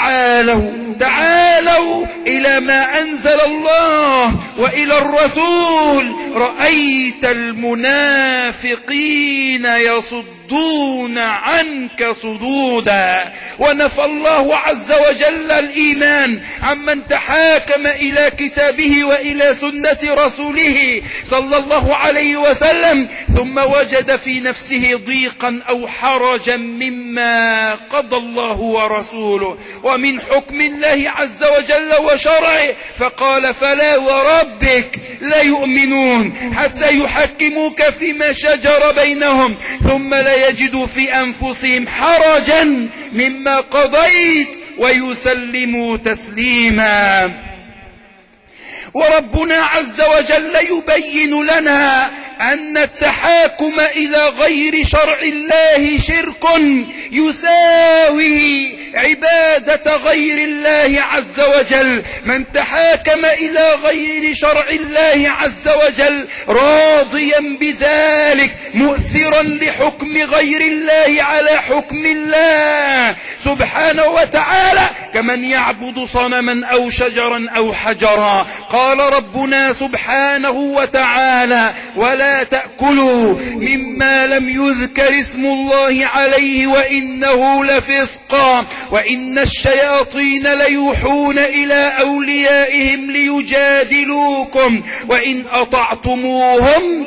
تعالوا إلى ما أنزل الله وإلى الرسول، رأيت المنافقين يصدون عنك صدودا. ونفى الله عز وجل الإيمان عمن تحاكم إلى كتابه وإلى سنة رسوله صلى الله عليه وسلم، ثم وجد في نفسه ضيقا أو حرجا مما قضى الله ورسوله ومن حكم الله عز وجل وشرعه، فقال: فلا وربك لا يؤمنون حتى يحكموك فيما شجر بينهم ثم لا يجدوا في أنفسهم حرجا مما قضيت ويسلموا تسليما. وربنا عز وجل يبين لنا أن التحاكم إلى غير شرع الله شرك يساوي عبادة غير الله عز وجل. من تحاكم إلى غير شرع الله عز وجل راضيا بذلك، مؤثرا لحكم غير الله على حكم الله سبحانه وتعالى، كمن يعبد صنما أو شجرا أو حجرا. قال ربنا سبحانه وتعالى: ولا تأكلوا مما لم يذكر اسم الله عليه وإنه لفسق وإن الشياطين ليوحون إلى أوليائهم ليجادلوكم وإن أطعتموهم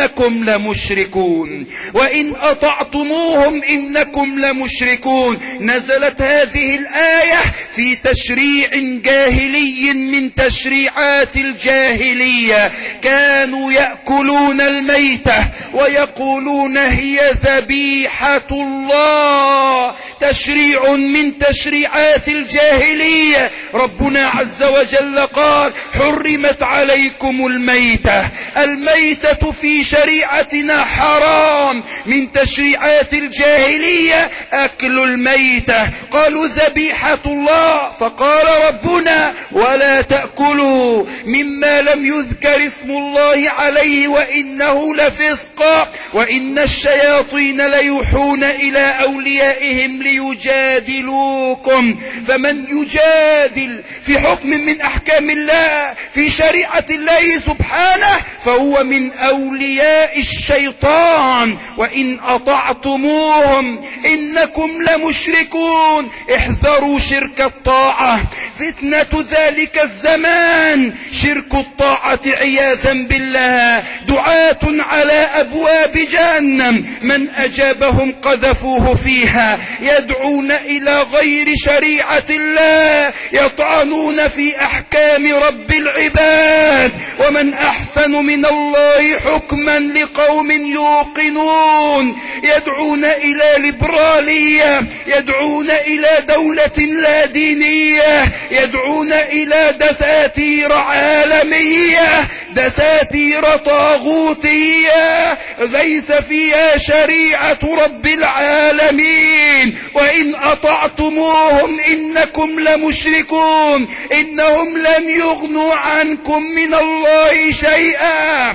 إنكم لمشركون. نزلت هذه الآية في تشريع جاهلي من تشريعات الجاهلية، كانوا يأكلون الميتة ويقولون هي ذبيحة الله، تشريع من تشريعات الجاهلية. ربنا عز وجل قال: حرمت عليكم الميتة في شريعتنا حرام. من تشريعات الجاهلية أكل الميتة، قالوا ذبيحة الله، فقال ربنا: ولا تأكلوا مما لم يذكر اسم الله عليه وإنه لفسق، وإن الشياطين ليوحون إلى أوليائهم ليجادلوكم. فمن يجادل في حكم من أحكام الله في شريعة الله سبحانه فهو من أولياء الشيطان. وإن أطعتموهم إنكم لمشركون. احذروا شرك الطاعة، فتنة ذلك الزمان شرك الطاعة عياذا بالله. دعاة على أبواب جهنم من أجابهم قذفوه فيها، يدعون إلى غير شريعة الله، يطعنون في أحكام رب العباد. ومن أحسن من الله حكما لقوم يوقنون. يدعون إلى ليبرالية، يدعون إلى دولة لا دينية، يدعون إلى دساتير عالمية، دساتير طاغوتية ليس فيها شريعة رب العالمين. وإن أطعتموهم إنكم لمشركون. إنهم لن يغنوا عنكم من الله شيئا.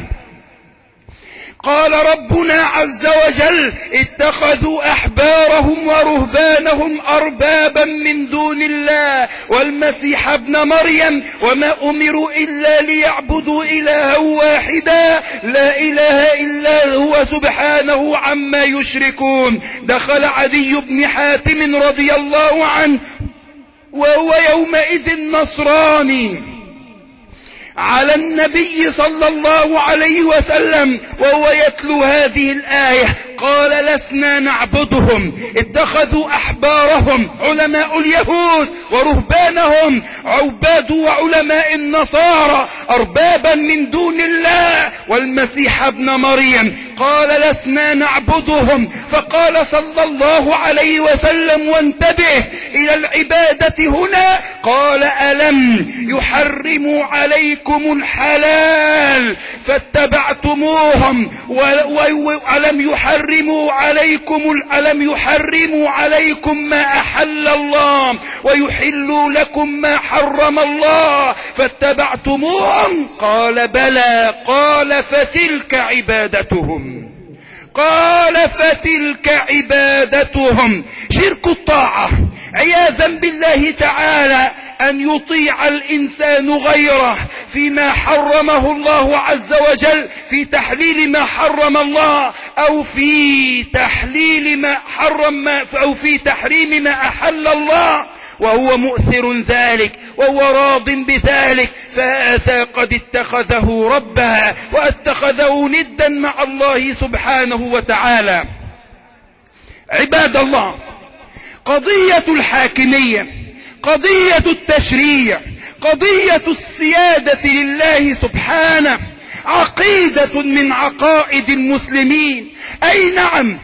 قال ربنا عز وجل: اتخذوا أحبارهم ورهبانهم أربابا من دون الله والمسيح ابن مريم وما أمروا إلا ليعبدوا إلها واحدا لا إله إلا هو سبحانه عما يشركون. دخل عدي بن حاتم رضي الله عنه وهو يومئذ نصراني على النبي صلى الله عليه وسلم وهو يتلو هذه الآية. قال: لسنا نعبدهم، اتخذوا أحبارهم علماء اليهود ورهبانهم عباد وعلماء النصارى أربابا من دون الله والمسيح ابن مريم. قال: لسنا نعبدهم. فقال صلى الله عليه وسلم: وانتبه إلى العبادة هنا. قال: ألم يحرموا عليكم الحلال فاتبعتموهم ألم يحرموا عليكم ما أحل الله ويحلوا لكم ما حرم الله فاتبعتموهم؟ قال: بلى. قال: فتلك عبادتهم. قال: فتلك عبادتهم. شرك الطاعة عياذا بالله تعالى أن يطيع الإنسان غيره فيما حرمه الله عز وجل، في تحليل ما حرم الله أو في تحريم ما أحل الله، وهو مؤثر ذلك وهو راض بذلك، فهذا قد اتخذه ربها واتخذه ندا مع الله سبحانه وتعالى. عباد الله، قضية الحاكمية، قضية التشريع، قضية السيادة لله سبحانه عقيدة من عقائد المسلمين. أي نعم،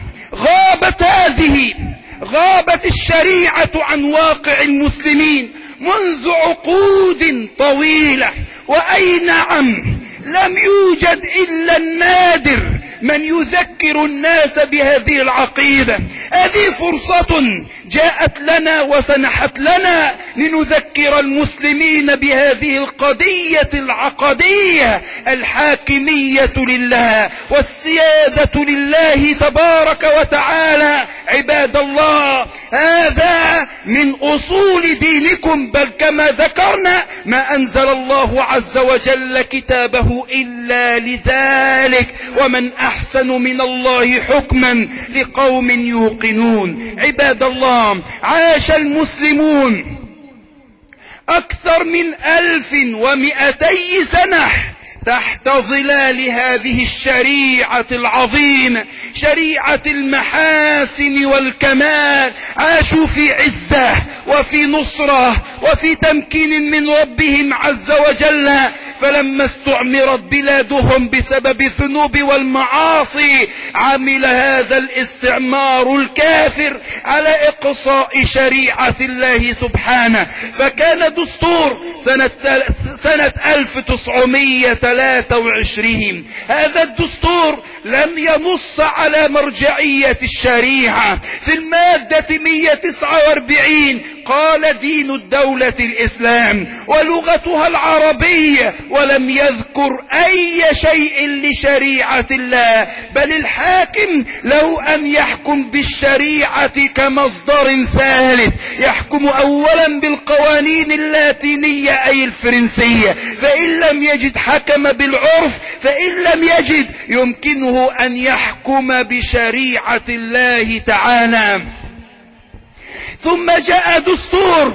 غابت الشريعة عن واقع المسلمين منذ عقود طويلة. وأي نعم، لم يوجد إلا النادر من يذكر الناس بهذه العقيدة. هذه فرصة جاءت لنا وسنحت لنا لنذكر المسلمين بهذه القضية العقدية. الحاكمية لله والسيادة لله تبارك وتعالى. عباد الله، هذا من أصول دينكم، بل كما ذكرنا ما أنزل الله عز وجل كتابه إلا لذلك. ومن أحسن من الله حكما لقوم يوقنون. عباد الله، عاش المسلمون أكثر من 1200 سنة تحت ظلال هذه الشريعة العظيمة، شريعة المحاسن والكمال. عاشوا في عزة وفي نصرة وفي تمكين من ربهم عز وجل. فلما استعمرت بلادهم بسبب الذنوب والمعاصي عمل هذا الاستعمار الكافر على إقصاء شريعة الله سبحانه. فكان دستور سنة 1923 هذا الدستور لم ينص على مرجعية الشريعة. في المادة 149 قال دين الدولة الإسلام ولغتها العربية، ولم يذكر أي شيء لشريعة الله، بل الحاكم له أن يحكم بالشريعة كمصدر ثالث، يحكم أولا بالقوانين اللاتينية أي الفرنسية، فإن لم يجد حكم بالعرف، فإن لم يجد يمكنه أن يحكم بشريعة الله تعالى. ثم جاء دستور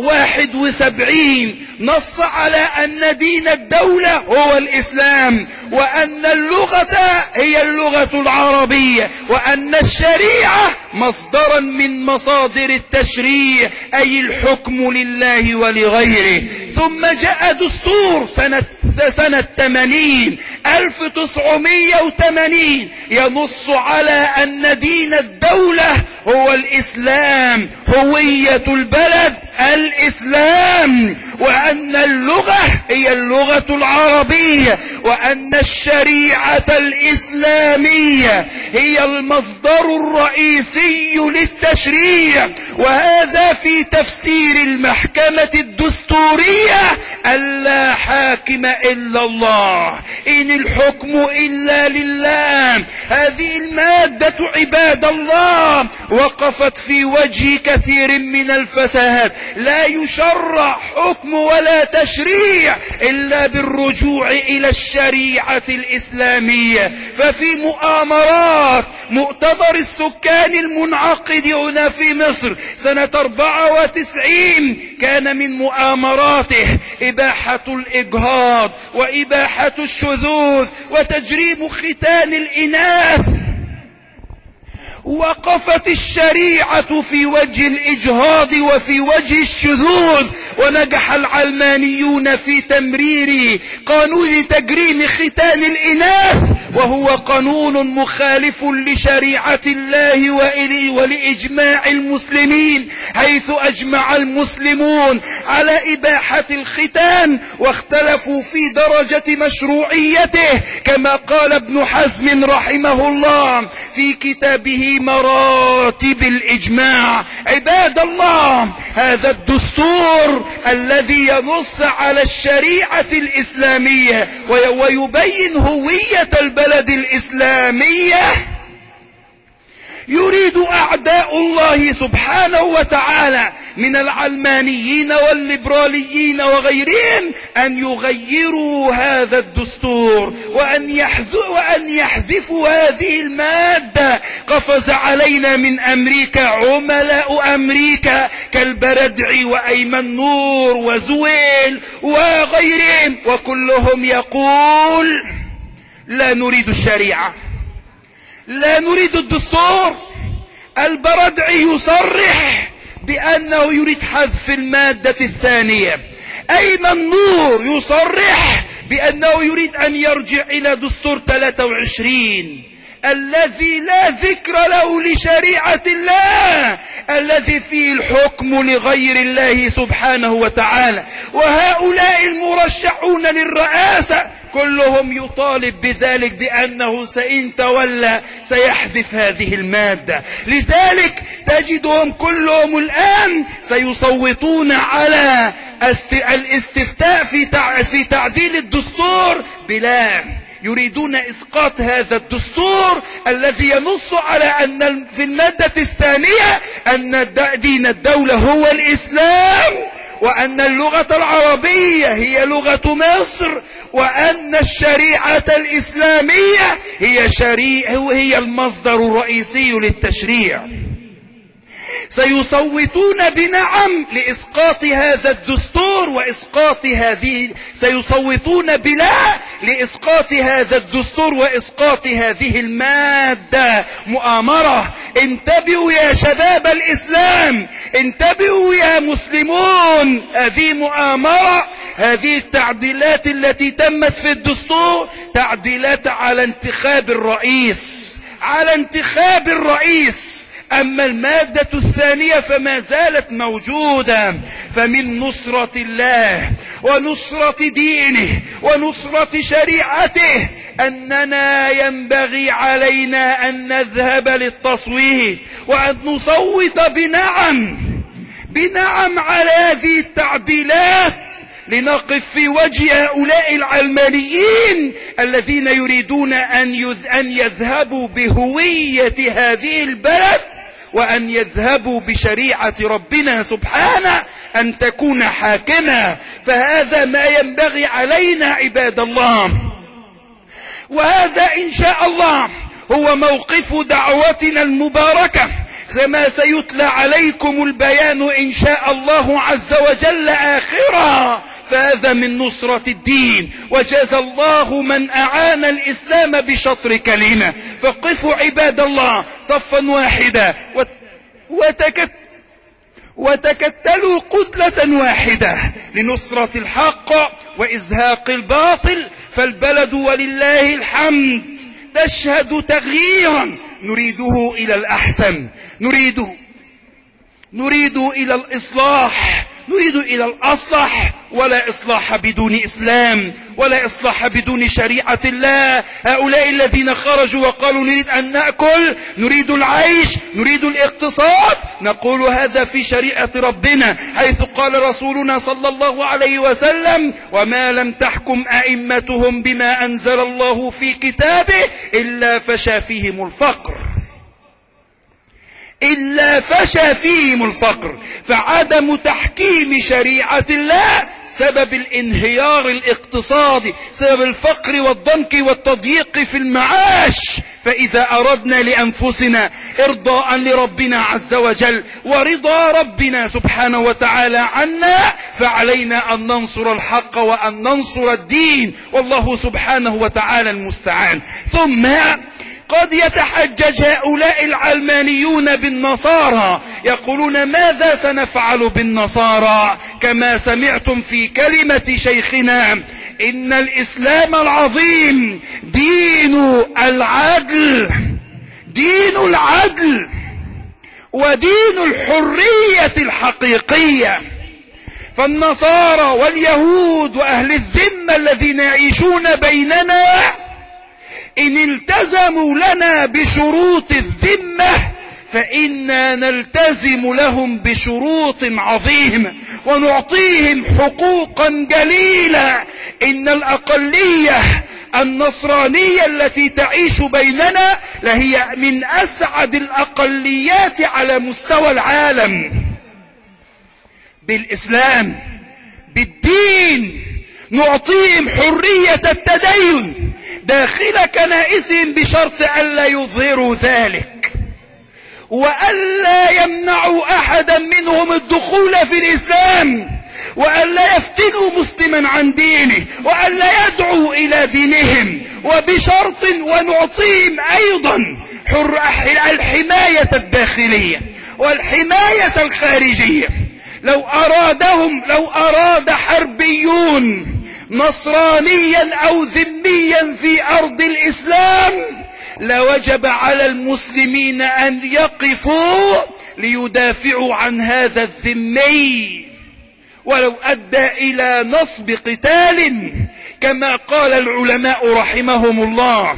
71 نص على أن دين الدولة هو الإسلام، وأن اللغة هي اللغة العربية، وأن الشريعة مصدرا من مصادر التشريع أي الحكم لله ولغيره. ثم جاء دستور سنة 1980 ينص على أن دين الدولة هو الإسلام، هوية البلد الإسلام، وأن اللغة هي اللغة العربية، وأن الشريعة الإسلامية هي المصدر الرئيسي للتشريع. وهذا في تفسير المحكمة الدستورية ألا حاكم إلا الله، إن الحكم إلا لله. هذه المادة عباد الله وقفت في وجه كثير من الفساد. لا يشرع حكم ولا تشريع إلا بالرجوع إلى الشريعة الإسلامية. ففي مؤامرات مؤتمر السكان المنعقد هنا في مصر سنة 94 كان من مؤامراته إباحة الإجهاض وإباحة الشذوذ وتجريم ختان الإناث. وقفت الشريعة في وجه الإجهاض وفي وجه الشذوذ، ونجح العلمانيون في تمرير قانون تجريم ختان الإناث، وهو قانون مخالف لشريعة الله ولإجماع المسلمين، حيث أجمع المسلمون على إباحة الختان واختلفوا في درجة مشروعيته، كما قال ابن حزم رحمه الله في كتابه مراتب الإجماع. عباد الله، هذا الدستور الذي ينص على الشريعة الإسلامية ويبين هوية البلد الإسلامية يريد أعداء الله سبحانه وتعالى من العلمانيين والليبراليين وغيرهم أن يغيروا هذا الدستور وأن يحذفوا هذه المادة. قفز علينا من أمريكا عملاء أمريكا كالبردعي وأيمن نور وزويل وغيرهم، وكلهم يقول لا نريد الشريعة، لا نريد الدستور. البردعي يصرح بأنه يريد حذف المادة الثانية. أيمن نور يصرح بأنه يريد أن يرجع إلى دستور 23 الذي لا ذكر له لشريعة الله، الذي فيه الحكم لغير الله سبحانه وتعالى. وهؤلاء المرشحون للرئاسة كلهم يطالب بذلك، بأنه سإن تولى سيحذف هذه المادة. لذلك تجدهم كلهم الآن سيصوتون على الاستفتاء في تعديل الدستور بلا، يريدون إسقاط هذا الدستور الذي ينص على أن في المادة الثانية أن دين الدولة هو الإسلام، وأن اللغة العربية هي لغة مصر، وأن الشريعة الإسلامية هي المصدر الرئيسي للتشريع. سيصوتون بنعم لإسقاط هذا الدستور سيصوتون بلا لإسقاط هذا الدستور وإسقاط هذه المادة. مؤامرة. انتبهوا يا شباب الإسلام، انتبهوا يا مسلمون، هذه مؤامرة. هذه التعديلات التي تمت في الدستور تعديلات على انتخاب الرئيس، أما المادة الثانية فما زالت موجودة. فمن نصرة الله ونصرة دينه ونصرة شريعته أننا ينبغي علينا أن نذهب للتصويت وأن نصوت بنعم على هذه التعديلات لنقف في وجه هؤلاء العلمانيين الذين يريدون أن يذهبوا بهوية هذه البلد وأن يذهبوا بشريعة ربنا سبحانه أن تكون حاكمة. فهذا ما ينبغي علينا عباد الله، وهذا إن شاء الله هو موقف دعوتنا المباركة، كما سيتلى عليكم البيان إن شاء الله عز وجل آخرا. فهذا من نصرة الدين، وجزى الله من أعان الإسلام بشطر كلمة. فقفوا عباد الله صفا واحدا وتكتلوا كتلة واحدة لنصرة الحق وإزهاق الباطل. فالبلد ولله الحمد تشهد تغييرا نريده إلى الأحسن، نريد إلى الإصلاح، نريد إلى الأصلح، ولا إصلاح بدون إسلام، ولا إصلاح بدون شريعة الله. هؤلاء الذين خرجوا وقالوا نريد أن نأكل، نريد العيش، نريد الاقتصاد، نقول هذا في شريعة ربنا، حيث قال رسولنا صلى الله عليه وسلم: وما لم تحكم أئمتهم بما أنزل الله في كتابه إلا فشى فيهم الفقر، إلا فشى فيهم الفقر. فعدم تحكيم شريعة الله سبب الانهيار الاقتصادي، سبب الفقر والضنك والتضييق في المعاش. فإذا أردنا لأنفسنا إرضاء لربنا عز وجل ورضا ربنا سبحانه وتعالى عنا، فعلينا أن ننصر الحق وأن ننصر الدين، والله سبحانه وتعالى المستعان. ثم قد يتحجج هؤلاء العلمانيون بالنصارى، يقولون ماذا سنفعل بالنصارى؟ كما سمعتم في كلمة شيخنا: إن الإسلام العظيم دين العدل، دين العدل ودين الحرية الحقيقية. فالنصارى واليهود وأهل الذمة الذين يعيشون بيننا إن التزموا لنا بشروط الذمة فإنا نلتزم لهم بشروط عظيمة ونعطيهم حقوقا جليلة. إن الأقلية النصرانية التي تعيش بيننا لهي من أسعد الأقليات على مستوى العالم. بالإسلام، بالدين، نعطيهم حرية التدين داخل كنائسهم بشرط ألا يظهروا ذلك، وألا يمنعوا أحدا منهم الدخول في الإسلام، وألا يفتنوا مسلما عن دينه، وألا يدعوا إلى دينهم، وبشرط ونعطيهم أيضا الحماية الداخلية والحماية الخارجية. لو أراد حربيون نصرانيا أو ذميا في أرض الإسلام لوجب على المسلمين أن يقفوا ليدافعوا عن هذا الذمي، ولو أدى إلى نصب قتال كما قال العلماء رحمهم الله.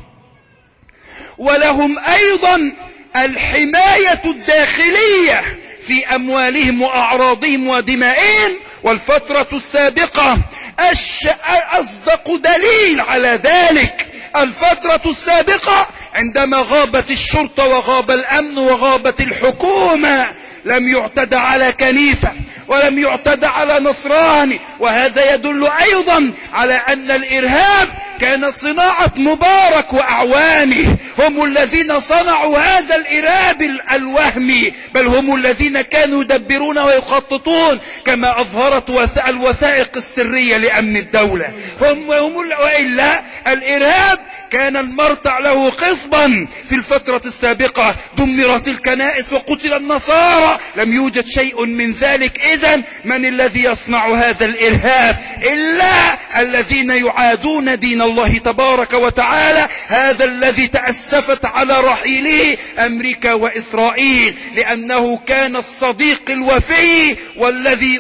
ولهم أيضا الحماية الداخلية في أموالهم وأعراضهم ودمائهم. والفترة السابقة أصدق دليل على ذلك. الفترة السابقة عندما غابت الشرطة وغاب الأمن وغابت الحكومة لم يعتدى على كنيسة ولم يعتدى على نصراني، وهذا يدل أيضا على أن الإرهاب كان صناعة مبارك وأعوانه، هم الذين صنعوا هذا الإرهاب الوهمي، بل هم الذين كانوا يدبرون ويخططون كما أظهرت الوثائق السرية لأمن الدولة. وإلا الإرهاب كان المرتع له قصبا. في الفترة السابقة دمرت الكنائس وقتل النصارى، لم يوجد شيء من ذلك. إذن من الذي يصنع هذا الإرهاب إلا الذين يعادون دين الله تبارك وتعالى، هذا الذي تأسفت على رحيله أمريكا وإسرائيل، لأنه كان الصديق الوفي والذي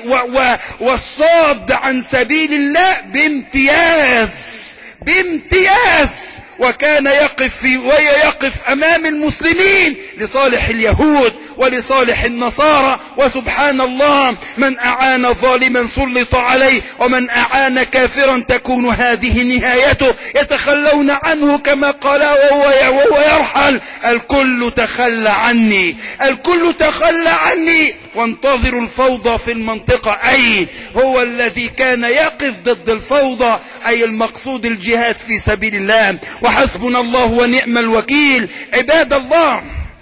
والصاد عن سبيل الله بامتياز. وكان يقف أمام المسلمين لصالح اليهود ولصالح النصارى. وسبحان الله، من أعان ظالما سلط عليه، ومن أعان كافرا تكون هذه نهايته. يتخلون عنه كما قال وهو يرحل: الكل تخلى عني، الكل تخلى عني. وانتظروا الفوضى في المنطقة، أي هو الذي كان يقف ضد الفوضى، أي المقصود الجهاد في سبيل الله. وحسبنا الله ونعم الوكيل. عباد الله،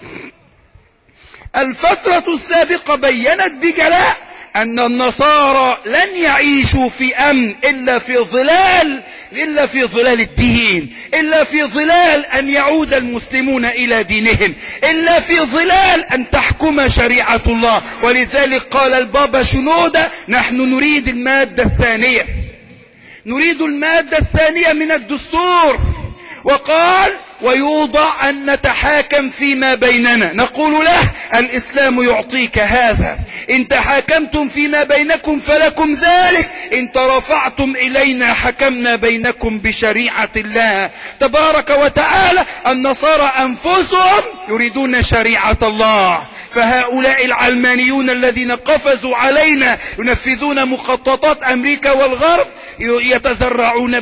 الفترة السابقة بيّنت بجلاء أن النصارى لن يعيشوا في أمن إلا في ظلال الدين، إلا في ظلال أن يعود المسلمون إلى دينهم، إلا في ظلال أن تحكم شريعة الله. ولذلك قال البابا شنودة: نحن نريد المادة الثانية، نريد المادة الثانية من الدستور. وقال: ويوضع أن نتحاكم فيما بيننا. نقول له: الإسلام يعطيك هذا، إن تحاكمتم فيما بينكم فلكم ذلك، إن ترفعتم إلينا حكمنا بينكم بشريعة الله تبارك وتعالى. النصارى أنفسهم يريدون شريعة الله، فهؤلاء العلمانيون الذين قفزوا علينا ينفذون مخططات أمريكا والغرب يتذرعون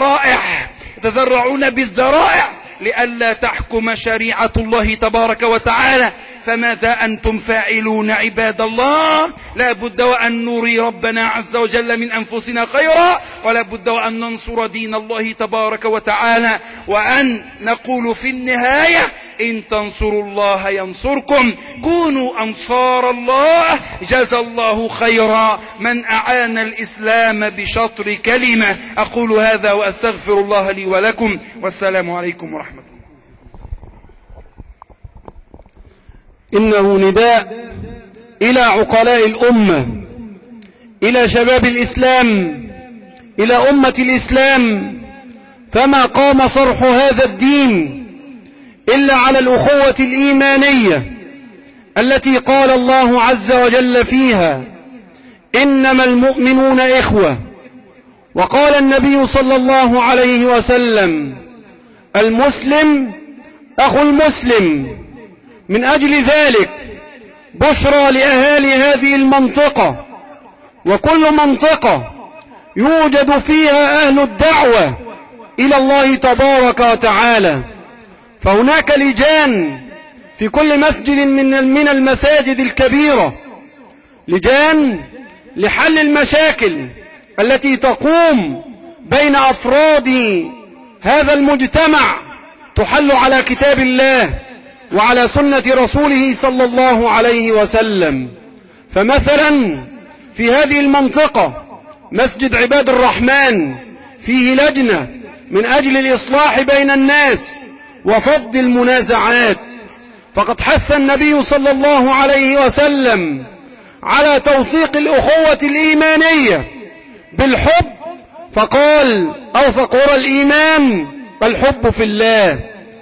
بالذرائع لئلا تحكم شريعة الله تبارك وتعالى. فماذا أنتم فاعلون عباد الله؟ لا بد وأن نري ربنا عز وجل من أنفسنا خيرا، ولا بد وأن ننصر دين الله تبارك وتعالى، وأن نقول في النهاية: إن تنصروا الله ينصركم، كونوا أنصار الله. جزى الله خيرا من أعان الإسلام بشطر كلمة. أقول هذا وأستغفر الله لي ولكم، والسلام عليكم ورحمة الله. إنه نداء إلى عقلاء الأمة، إلى شباب الإسلام، إلى أمة الإسلام. فما قام صرح هذا الدين إلا على الأخوة الإيمانية التي قال الله عز وجل فيها: إنما المؤمنون إخوة. وقال النبي صلى الله عليه وسلم: المسلم أخو المسلم. من أجل ذلك بشرى لأهالي هذه المنطقة وكل منطقة يوجد فيها أهل الدعوة إلى الله تبارك وتعالى. فهناك لجان في كل مسجد من المساجد الكبيرة، لجان لحل المشاكل التي تقوم بين أفراد هذا المجتمع، تحل على كتاب الله وعلى سنة رسوله صلى الله عليه وسلم. فمثلا في هذه المنطقة مسجد عباد الرحمن فيه لجنة من أجل الإصلاح بين الناس وفض المنازعات. فقد حث النبي صلى الله عليه وسلم على توثيق الأخوة الإيمانية بالحب، فقال: أوثق عرى الإيمان الحب في الله.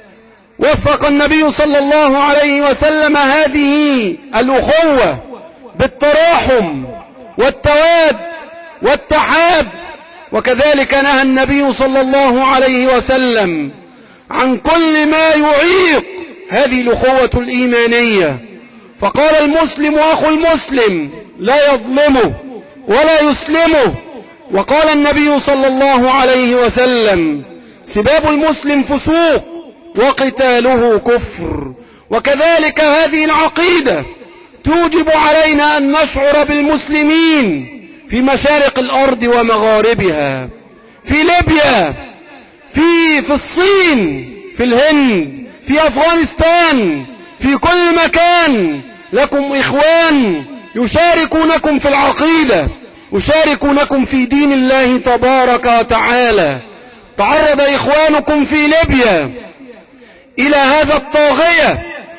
وثق النبي صلى الله عليه وسلم هذه الأخوة بالتراحم والتواد والتحاب. وكذلك نهى النبي صلى الله عليه وسلم عن كل ما يعيق هذه الأخوة الإيمانية، فقال: المسلم أخو المسلم لا يظلمه ولا يسلمه. وقال النبي صلى الله عليه وسلم: سباب المسلم فسوق وقتاله كفر. وكذلك هذه العقيدة توجب علينا أن نشعر بالمسلمين في مشارق الأرض ومغاربها، في ليبيا، في الصين، في الهند، في أفغانستان، في كل مكان لكم إخوان يشاركونكم في العقيدة، يشاركونكم في دين الله تبارك وتعالى. تعرض إخوانكم في ليبيا إلى هذا الطاغية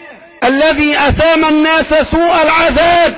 الذي أثام الناس سوء العذاب،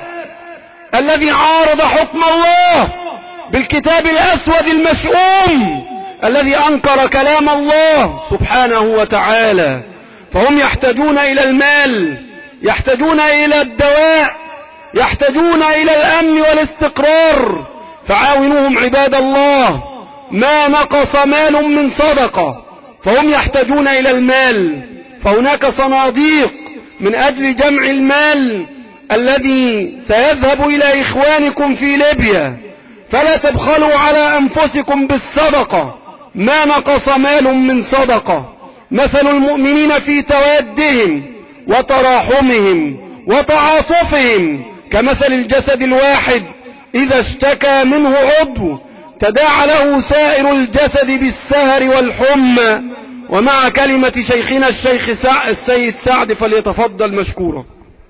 الذي عارض حكم الله بالكتاب الأسود المشؤوم، الذي أنكر كلام الله سبحانه وتعالى. فهم يحتاجون إلى المال، يحتاجون إلى الدواء، يحتاجون إلى الأمن والاستقرار. فعاونوهم عباد الله. ما نقص مال من صدقة فهم يحتاجون إلى المال، فهناك صناديق من أجل جمع المال الذي سيذهب إلى إخوانكم في ليبيا. فلا تبخلوا على أنفسكم بالصدقة، ما نقص مال من صدقة. مثل المؤمنين في توادهم وتراحمهم وتعاطفهم كمثل الجسد الواحد إذا اشتكى منه عضو تداعى له سائر الجسد بالسهر والحمى. ومع كلمة شيخنا الشيخ السيد سعد فليتفضل مشكورا.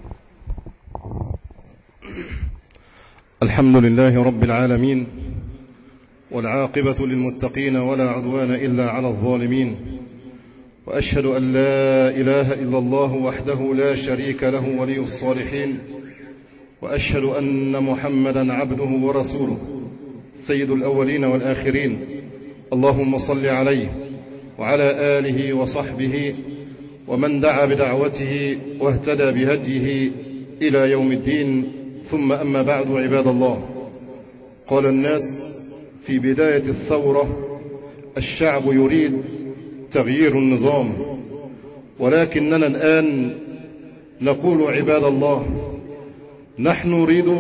الحمد لله رب العالمين، والعاقبة للمتقين ولا عدوان إلا على الظالمين، وأشهد أن لا إله إلا الله وحده لا شريك له ولي الصالحين، وأشهد أن محمدا عبده ورسوله سيد الأولين والآخرين. اللهم صل عليه وعلى آله وصحبه ومن دعا بدعوته واهتدى بهديه إلى يوم الدين. ثم أما بعد، عباد الله، قال الناس في بداية الثورة: الشعب يريد تغيير النظام. ولكننا الآن نقول عباد الله: نحن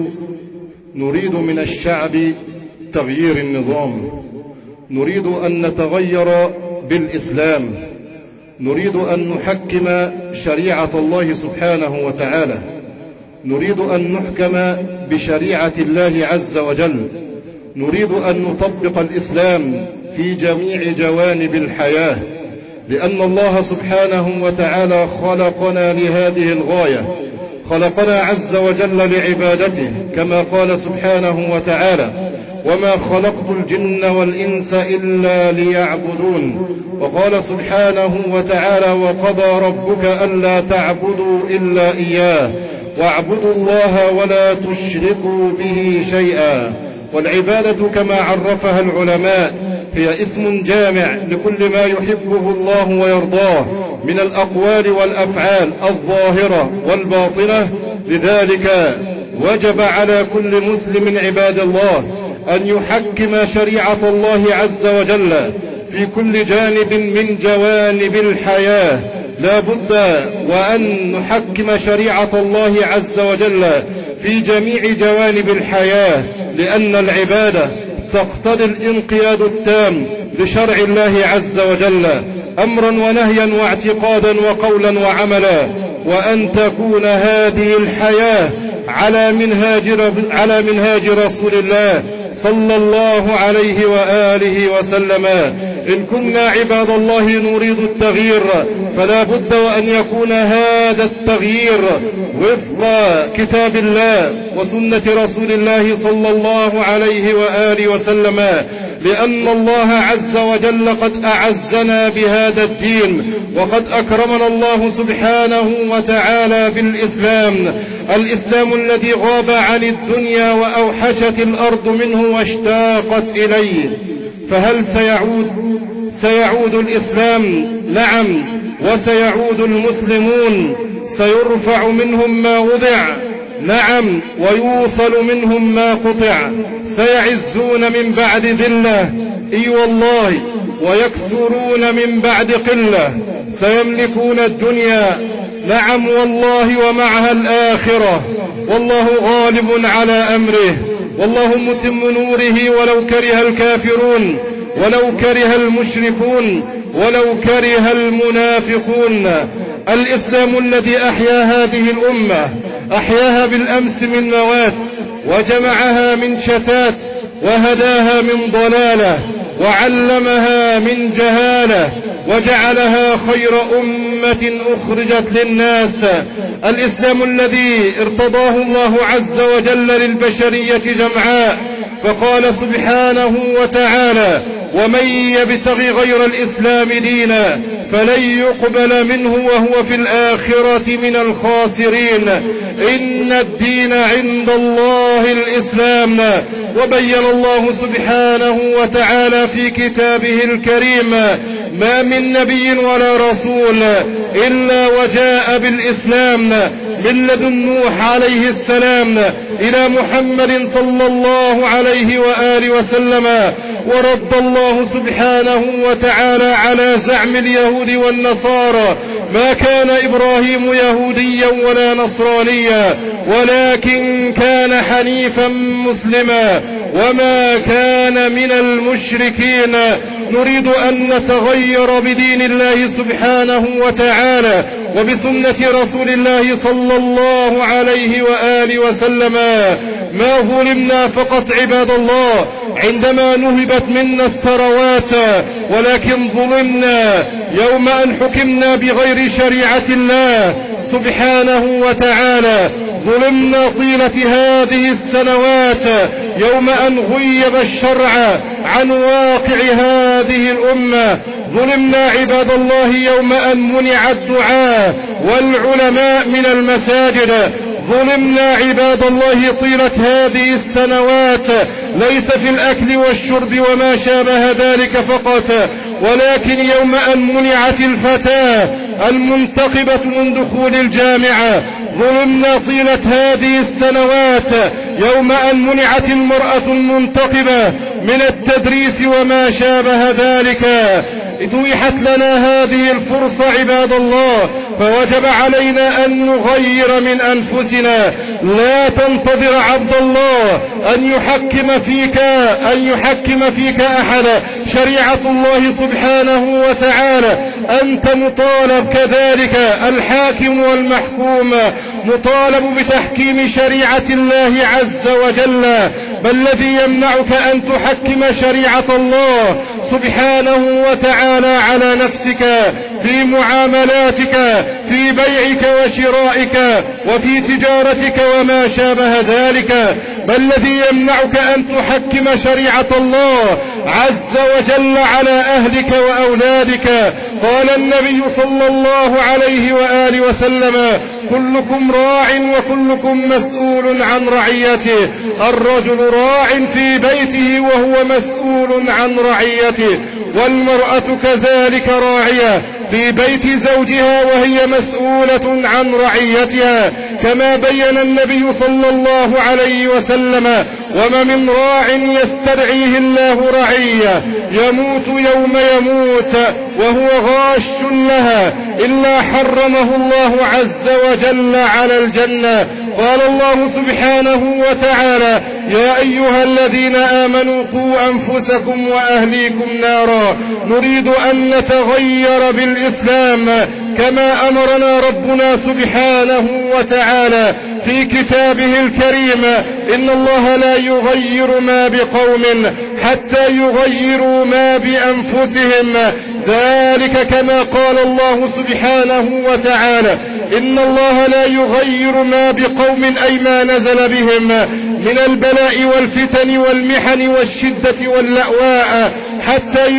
نريد من الشعب تغيير النظام، نريد أن نتغير بالإسلام، نريد أن نحكم شريعة الله سبحانه وتعالى، نريد أن نحكم بشريعة الله عز وجل، نريد أن نطبق الإسلام في جميع جوانب الحياة، لأن الله سبحانه وتعالى خلقنا لهذه الغاية، خلقنا عز وجل لعبادته، كما قال سبحانه وتعالى: وما خلقت الجن والإنس إلا ليعبدون. وقال سبحانه وتعالى: وقضى ربك ألا تعبدوا إلا إياه واعبدوا الله ولا تشركوا به شيئا. والعبادة كما عرفها العلماء هي اسم جامع لكل ما يحبه الله ويرضاه من الأقوال والأفعال الظاهرة والباطنة. لذلك وجب على كل مسلم عباد الله أن يحكم شريعة الله عز وجل في كل جانب من جوانب الحياة. لا بد وأن نحكم شريعة الله عز وجل في جميع جوانب الحياة، لأن العبادة تقتضي الانقياد التام لشرع الله عز وجل أمرا ونهيا واعتقادا وقولا وعملا، وأن تكون هذه الحياة على منهاج رسول الله صلى الله عليه وآله وسلم. إن كنا عباد الله نريد التغيير، فلا بد وأن يكون هذا التغيير وفق كتاب الله وسنة رسول الله صلى الله عليه وآله وسلم، لأن الله عز وجل قد أعزنا بهذا الدين، وقد أكرمنا الله سبحانه وتعالى بالإسلام، الإسلام الذي غاب عن الدنيا وأوحشت الأرض منه واشتاقت إليه. فهل سيعود الإسلام؟ نعم، وسيعود المسلمون، سيرفع منهم ما وضع، نعم، ويوصل منهم ما قطع، سيعزون من بعد ذلة، اي والله، ويكثرون من بعد قلة، سيملكون الدنيا، نعم والله، ومعها الآخرة، والله غالب على أمره، والله متم نوره ولو كره الكافرون، ولو كره المشركون، ولو كره المنافقون. الإسلام الذي أحيا هذه الأمة أحياها بالأمس من موات، وجمعها من شتات، وهداها من ضلالة، وعلمها من جهالة، وجعلها خير أمة أخرجت للناس. الإسلام الذي ارتضاه الله عز وجل للبشرية جمعاء، فقال سبحانه وتعالى: ومن يبتغي غير الإسلام دينا فلن يقبل منه وهو في الآخرة من الخاسرين. إن الدين عند الله الإسلام. وبين الله سبحانه وتعالى في كتابه الكريم: ما من نبي ولا رسول إلا وجاء بالإسلام، من لدن نوح عليه السلام إلى محمد صلى الله عليه وآله وسلم، ورد الله سبحانه وتعالى على زعم اليهود والنصارى: ما كان إبراهيم يهوديا ولا نصرانيا ولكن كان حنيفا مسلما وما كان من المشركين. نريد أن نتغير بدين الله سبحانه وتعالى وبسنة رسول الله صلى الله عليه وآله وسلم. ما ظلمنا فقط عباد الله عندما نهبت منا الثروات، ولكن ظلمنا يوم أن حكمنا بغير شريعة الله سبحانه وتعالى. ظلمنا طيلة هذه السنوات يوم أن غيب الشرع عن واقع هذه الأمة. ظلمنا عباد الله يوم أن منع الدعاء والعلماء من المساجد. ظلمنا عباد الله طيلة هذه السنوات ليس في الأكل والشرب وما شابه ذلك فقط، ولكن يوم أن منعت الفتاة المنتقبة من دخول الجامعة. ظلمنا طيلة هذه السنوات يوم أن منعت المرأة المنتقبة من التدريس وما شابه ذلك. اتيحت لنا هذه الفرصة عباد الله، فوجب علينا أن نغير من أنفسنا. لا تنتظر عبد الله أن يحكم فيك أحد شريعة الله سبحانه وتعالى. أنت مطالب كذلك، الحاكم والمحكوم مطالب بتحكيم شريعة الله عز وجل. بل الذي يمنعك أن تحكم شريعة الله سبحانه وتعالى على نفسك في معاملاتك، في بيعك وشرائك وفي تجارتك وما شابه ذلك، بل الذي يمنعك أن تحكم شريعة الله عز وجل على أهلك وأولادك. قال النبي صلى الله عليه وآله وسلم: كلكم راع وكلكم مسؤول عن رعيته. الرجل راع في بيته وهو مسؤول عن رعيته، والمرأة كذلك راعية في بيت زوجها وهي مسؤولة عن رعيتها، كما بين النبي صلى الله عليه وسلم: وما من راع يسترعيه الله رعية يموت يوم يموت وهو غاش لها إلا حرمه الله عز وجل على الجنة. قال الله سبحانه وتعالى: يا أيها الذين آمنوا قوا أنفسكم وأهليكم نارا. نريد أن نتغير بالإسلام كما أمرنا ربنا سبحانه وتعالى في كتابه الكريم: إن الله لا يغير ما بقوم حتى يغيروا ما بأنفسهم. ذلك كما قال الله سبحانه وتعالى: إن الله لا يغير ما بقوم أي ما نزل بهم من البلاء والفتن والمحن والشدة واللأواء حتى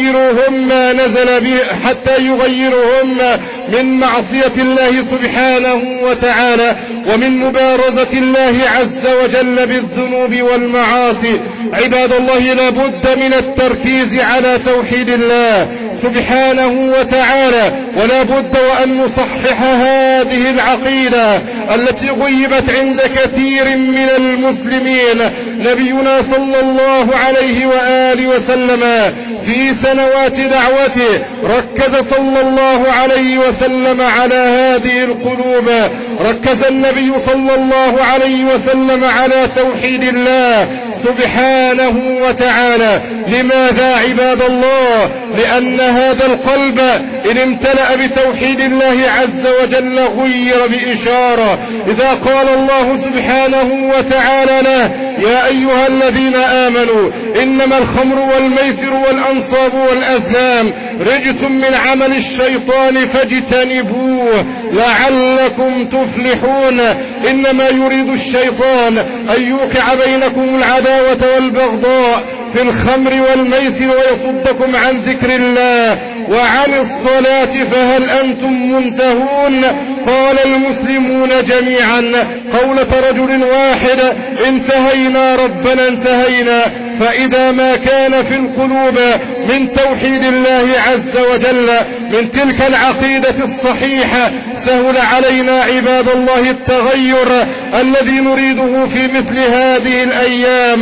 يغيرهم من معصية الله سبحانه وتعالى ومن مبارزة الله عز وجل بالذنوب والمعاصي. عباد الله، لا بد من التركيز على توحيد الله سبحانه وتعالى، ولا بد وأن نصحح هذه العقيدة التي غيبت عند كثير من المسلمين. نبينا صلى الله عليه وآله وسلم في سنوات دعوته ركز صلى الله عليه وسلم على هذه القلوب. ركز النبي صلى الله عليه وسلم على توحيد الله سبحانه وتعالى. لماذا عباد الله؟ لأن هذا القلب إن امتلأ بتوحيد الله عز وجل غير بإشارة. إذا قال الله سبحانه وتعالى له: يا أيها الذين آمنوا إنما الخمر والميسر والأنصاب والأزلام رجس من عمل الشيطان فاجتنبوه لعلكم تفلحون. إنما يريد الشيطان أن يوقع بينكم العداوة والبغضاء في الخمر والميسر ويصدكم عن ذكر الله وعن الصلاة فهل أنتم منتهون؟ قال المسلمون جميعا قولة رجل واحد: انتهينا ربنا انتهينا. فإذا ما كان في القلوب من توحيد الله عز وجل من تلك العقيدة الصحيحة سهل علينا عباد الله التغير الذي نريده في مثل هذه الأيام.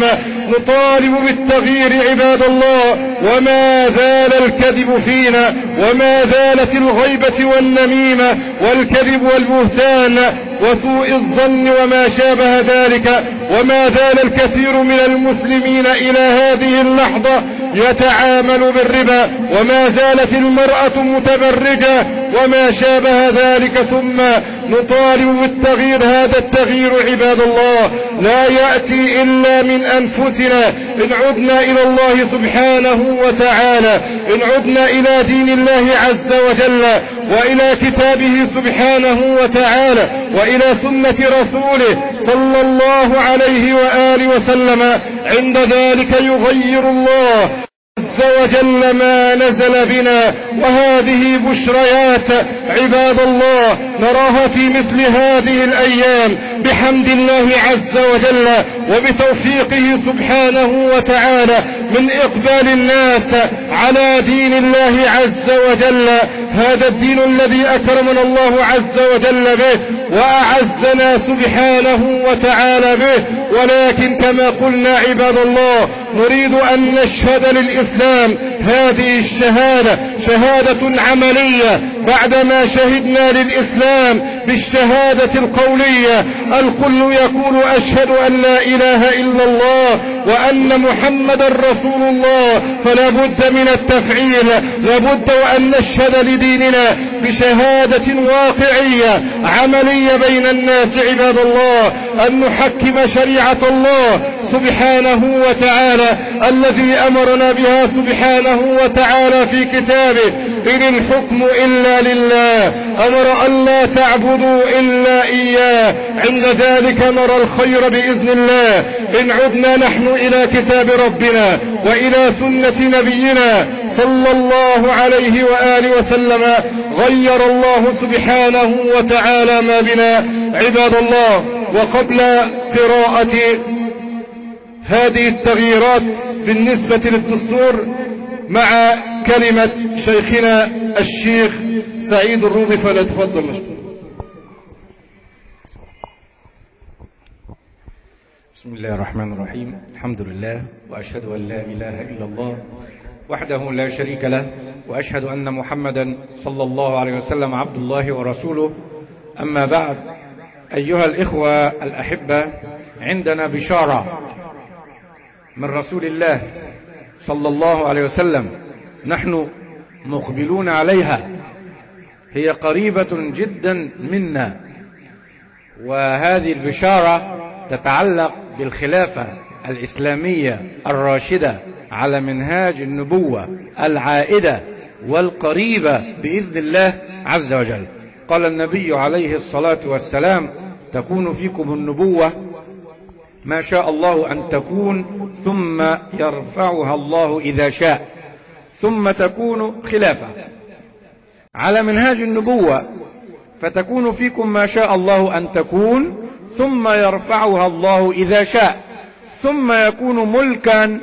نطالب بالتغيير عباد الله، وما زال الكذب فينا، وما زالت الغيبة والنميمة والكذب والبهتان وسوء الظن وما شابه ذلك، وما زال الكثير من المسلمين إلى هذه اللحظة يتعامل بالربا، وما زالت المرأة متبرجة وما شابه ذلك. ثم نطالب بالتغيير. هذا التغيير عباد الله لا يأتي إلا من أنفسنا، إن عدنا إلى الله سبحانه وتعالى، إن عدنا إلى دين الله عز وجل وإلى كتابه سبحانه وتعالى وإلى سنة رسوله صلى الله عليه وآله وسلم. عند ذلك يغير الله عز وجل ما نزل بنا. وهذه بشريات عباد الله نراها في مثل هذه الأيام بحمد الله عز وجل وبتوفيقه سبحانه وتعالى من إقبال الناس على دين الله عز وجل. هذا الدين الذي أكرمنا الله عز وجل به وأعزنا سبحانه وتعالى به. ولكن كما قلنا عباد الله نريد أن نشهد للإسلام هذه الشهادة شهادة عملية. بعدما شهدنا للإسلام بالشهادة القولية الكل يقول أشهد أن لا إله إلا الله وأن محمد رسول الله، فلا بد من التفعيل، لابد وأن نشهد لديننا بشهادة واقعية عملية بين الناس عباد الله، أن نحكم شريعة الله سبحانه وتعالى الذي أمرنا بها سبحانه وتعالى في كتابه: إن الحكم إلا لله، أمر أن لا تعبدوا إلا إياه. عند ذلك نرى الخير بإذن الله إن عدنا نحن إلى كتاب ربنا وإلى سنة نبينا صلى الله عليه وآله وسلم. غير الله سبحانه وتعالى ما بنا عباد الله. وقبل قراءة هذه التغييرات بالنسبة للدستور مع كلمة شيخنا الشيخ سعيد الرومي، فليتفضل مشكور. بسم الله الرحمن الرحيم. الحمد لله، وأشهد أن لا إله إلا الله وحده لا شريك له، وأشهد أن محمدا صلى الله عليه وسلم عبد الله ورسوله. أما بعد، أيها الإخوة الأحبة، عندنا بشارة من رسول الله صلى الله عليه وسلم نحن مقبلون عليها، هي قريبة جدا منا. وهذه البشارة تتعلق بالخلافة الإسلامية الراشدة على منهاج النبوة العائدة والقريبة بإذن الله عز وجل. قال النبي عليه الصلاة والسلام: تكون فيكم النبوة ما شاء الله أن تكون، ثم يرفعها الله إذا شاء، ثم تكون خلافة على منهاج النبوة، فتكون فيكم ما شاء الله أن تكون، ثم يرفعها الله إذا شاء، ثم يكون ملكا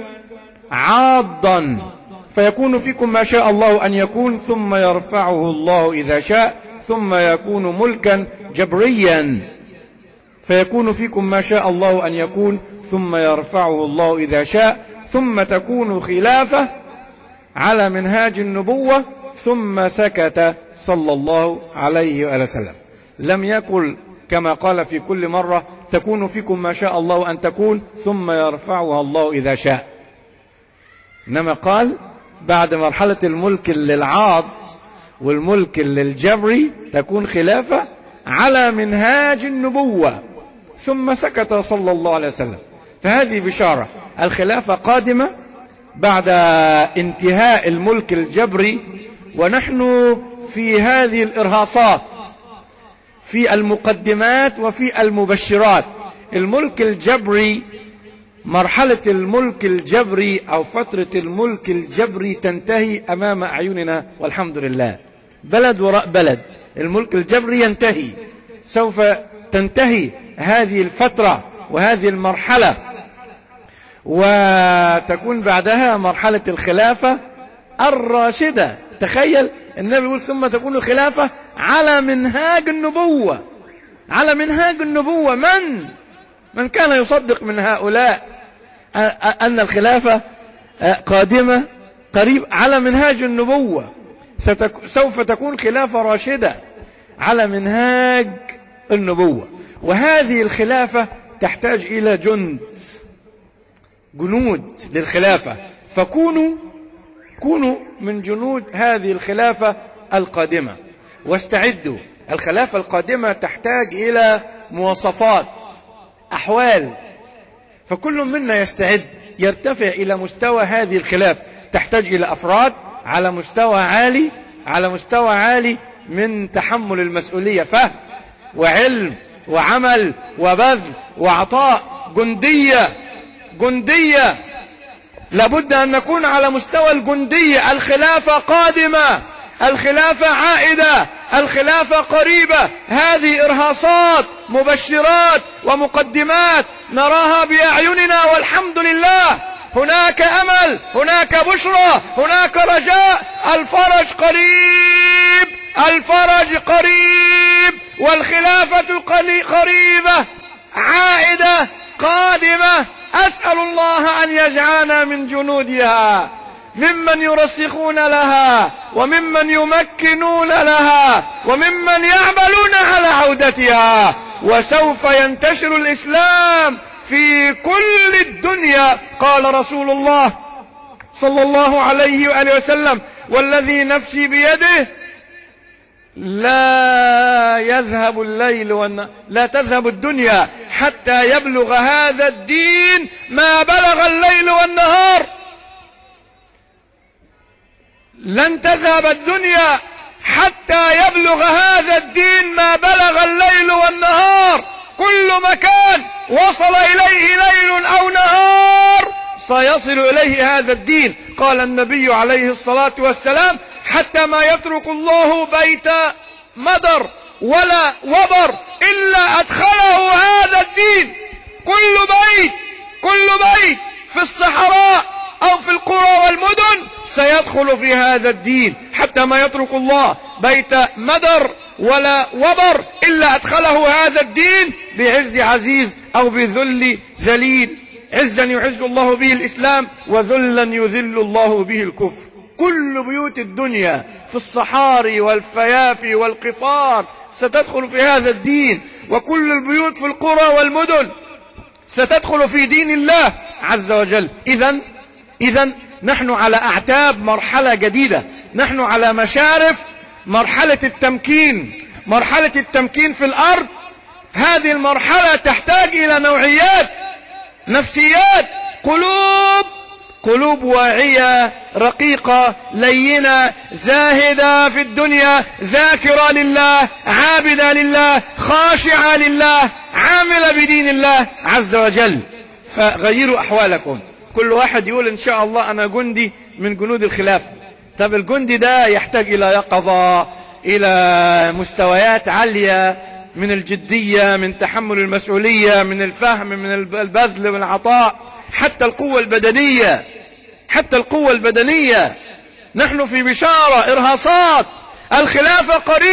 عاضا، فيكون فيكم ما شاء الله أن يكون، ثم يرفعه الله إذا شاء، ثم يكون ملكا جبريا، فيكون فيكم ما شاء الله أن يكون، ثم يرفعه الله إذا شاء، ثم تكون خلافة على منهاج النبوة. ثم سكت صلى الله عليه وسلم، لم يقل كما قال في كل مرة: تكون فيكم ما شاء الله أن تكون، ثم يرفعها الله إذا شاء. إنما قال بعد مرحلة الملك للعاض والملك للجبري تكون خلافة على منهاج النبوة، ثم سكت صلى الله عليه وسلم. فهذه بشارة، الخلافة قادمة بعد انتهاء الملك الجبري، ونحن في هذه الإرهاصات، في المقدمات وفي المبشرات. الملك الجبري، مرحلة الملك الجبري أو فترة الملك الجبري تنتهي أمام أعيننا والحمد لله، بلد وراء بلد الملك الجبري ينتهي، سوف تنتهي هذه الفترة وهذه المرحلة، وتكون بعدها مرحلة الخلافة الراشدة. تخيل النبي يقول: ثم تكون الخلافة على منهاج النبوة، على منهاج النبوة. من كان يصدق من هؤلاء أن الخلافة قادمة قريب على منهاج النبوة، سوف تكون خلافة راشدة على منهاج النبوة. وهذه الخلافة تحتاج إلى جنود للخلافة، كونوا من جنود هذه الخلافة القادمة واستعدوا. الخلافة القادمة تحتاج إلى مواصفات، أحوال، فكل منا يستعد يرتفع إلى مستوى هذه الخلافة. تحتاج إلى أفراد على مستوى عالي من تحمل المسؤولية، فهم وعلم وعمل وبذل وعطاء، جندية. لابد أن نكون على مستوى الجندية. الخلافة قادمة، الخلافة عائدة، الخلافة قريبة. هذه إرهاصات، مبشرات ومقدمات نراها بأعيننا، والحمد لله. هناك أمل، هناك بشرى، هناك رجاء. الفرج قريب، والخلافة قريبة، عائدة، قادمة. أسأل الله أن يجعلنا من جنودها، ممن يرسخون لها وممن يمكنون لها وممن يعملون على عودتها. وسوف ينتشر الإسلام في كل الدنيا. قال رسول الله صلى الله عليه وآله وسلم: والذي نفسي بيده لا تذهب الدنيا حتى يبلغ هذا الدين ما بلغ الليل والنهار. لن تذهب الدنيا حتى يبلغ هذا الدين ما بلغ الليل والنهار. كل مكان وصل إليه ليل أو نهار سيصل إليه هذا الدين. قال النبي عليه الصلاة والسلام: حتى ما يترك الله بيت مدر ولا وبر إلا أدخله هذا الدين. كل بيت في الصحراء أو في القرى والمدن سيدخل في هذا الدين. حتى ما يترك الله بيت مدر ولا وبر إلا أدخله هذا الدين بعز عزيز أو بذل ذليل. عزا يعز الله به الإسلام، وذلا يذل الله به الكفر. كل بيوت الدنيا في الصحاري والفيافي والقفار ستدخل في هذا الدين، وكل البيوت في القرى والمدن ستدخل في دين الله عز وجل. إذن نحن على أعتاب مرحلة جديدة، نحن على مشارف مرحلة التمكين في الأرض. هذه المرحلة تحتاج إلى نوعيات، نفسيات، قلوب واعية، رقيقة، لينة، زاهدة في الدنيا، ذاكرة لله، عابدة لله، خاشعة لله، عاملة بدين الله عز وجل. فغيروا أحوالكم. كل واحد يقول إن شاء الله أنا جندي من جنود الخلافة. طب الجندي ده يحتاج إلى يقظة، إلى مستويات عالية من الجدية، من تحمل المسؤولية، من الفهم، من البذل، من العطاء، حتى القوة البدنية. نحن في بشارة، إرهاصات. الخلافة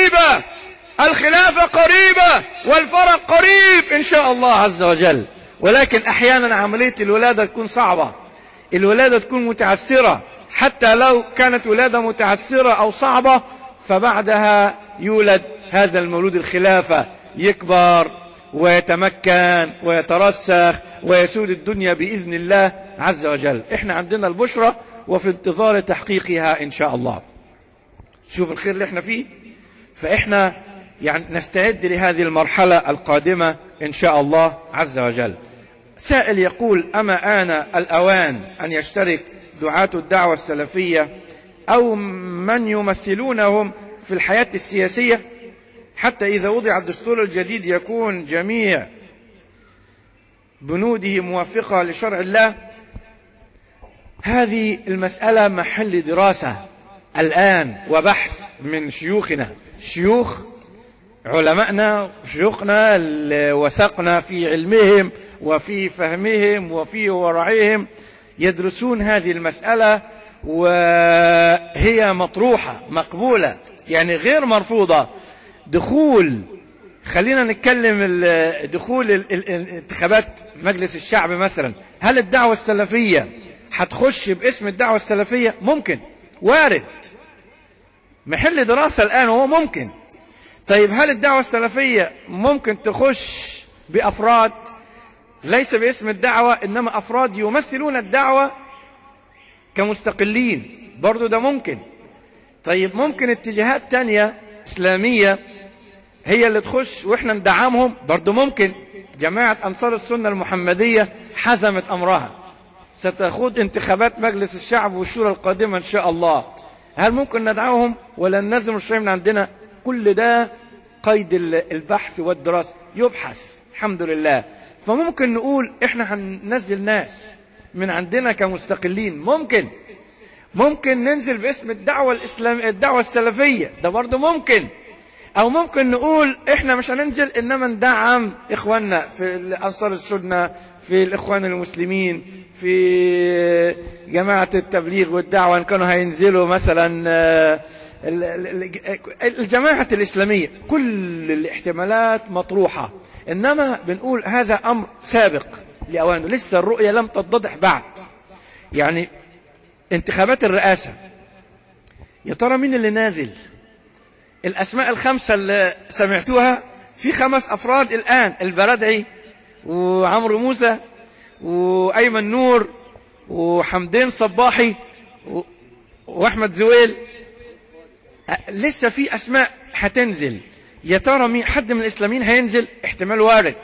قريبة والفرق قريب إن شاء الله عز وجل. ولكن أحيانا عملية الولادة تكون صعبة، الولادة تكون متعسرة. حتى لو كانت ولادة متعسرة أو صعبة، فبعدها يولد هذا المولود الخلافة، يكبر ويتمكن ويترسخ ويسود الدنيا بإذن الله عز وجل. احنا عندنا البشرة وفي انتظار تحقيقها إن شاء الله. شوف الخير اللي احنا فيه. فاحنا نستعد لهذه المرحلة القادمة إن شاء الله عز وجل. سائل يقول: أما آن الأوان أن يشترك دعاة الدعوة السلفية أو من يمثلونهم في الحياة السياسية حتى إذا وضع الدستور الجديد يكون جميع بنوده موافقة لشرع الله؟ هذه المسألة محل دراسة الآن وبحث من شيوخنا، شيوخ علماءنا، شيوخنا اللي وثقنا في علمهم وفي فهمهم وفي ورعهم، يدرسون هذه المسألة، وهي مطروحة مقبولة، يعني غير مرفوضة. دخول خلينا نتكلم دخول الانتخابات مجلس الشعب مثلا. هل الدعوة السلفية هتخش باسم الدعوة السلفية؟ ممكن، وارد، محل دراسة الآن وهو ممكن. طيب هل الدعوة السلفية ممكن تخش بأفراد ليس باسم الدعوة إنما أفراد يمثلون الدعوة كمستقلين؟ برضو ده ممكن. طيب ممكن اتجاهات تانية إسلامية هي اللي تخش وإحنا ندعمهم؟ برضو ممكن. جماعة أنصار السنة المحمدية حزمت أمرها، ستخوض انتخابات مجلس الشعب والشورى القادمة إن شاء الله. هل ممكن ندعوهم ولا ننزل الشيء من عندنا؟ كل ده قيد البحث والدراسة، يبحث الحمد لله. فممكن نقول إحنا هننزل ناس من عندنا كمستقلين، ممكن ننزل باسم الدعوة الدعوة السلفية، ده برضو ممكن. او ممكن نقول احنا مش هننزل انما ندعم اخواننا في انصار السنة، في الاخوان المسلمين، في جماعة التبليغ والدعوة ان كانوا هينزلوا مثلا الجماعة الاسلامية. كل الاحتمالات مطروحة، انما بنقول هذا امر سابق لاوانه، لسه الرؤية لم تتضح بعد. يعني انتخابات الرئاسة يا ترى مين اللي نازل؟ الأسماء الخمسة اللي سمعتوها في 5 أفراد الآن: البردعي وعمرو موسى وأيمن نور وحمدين صباحي وأحمد زويل. لسه في أسماء هتنزل. يا ترى مين؟ حد من الإسلاميين هينزل؟ احتمال وارد،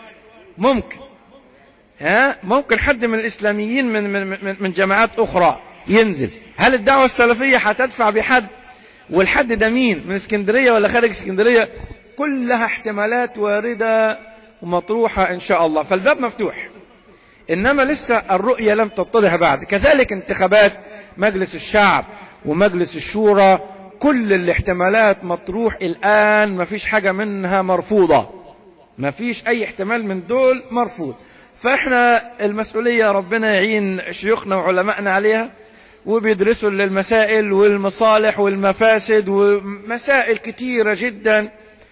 ممكن حد من الإسلاميين من جماعات أخرى ينزل. هل الدعوة السلفية هتدفع بحد؟ والحد ده مين؟ من اسكندرية ولا خارج اسكندرية؟ كلها احتمالات واردة ومطروحة إن شاء الله، فالباب مفتوح، إنما لسه الرؤية لم تتضح بعد. كذلك انتخابات مجلس الشعب ومجلس الشورى، كل الاحتمالات مطروح الآن، ما فيش حاجة منها مرفوضة، ما فيش أي احتمال من دول مرفوض. فإحنا المسؤولية ربنا يعين شيوخنا وعلمائنا عليها، وبيدرسوا المسائل والمصالح والمفاسد ومسائل كتيرة جدا،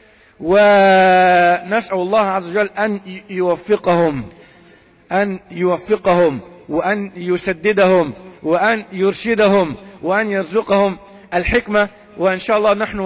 ونسأل الله عز وجل أن يوفقهم وأن يسددهم وأن يرشدهم وأن يرزقهم الحكمة. وإن شاء الله نحن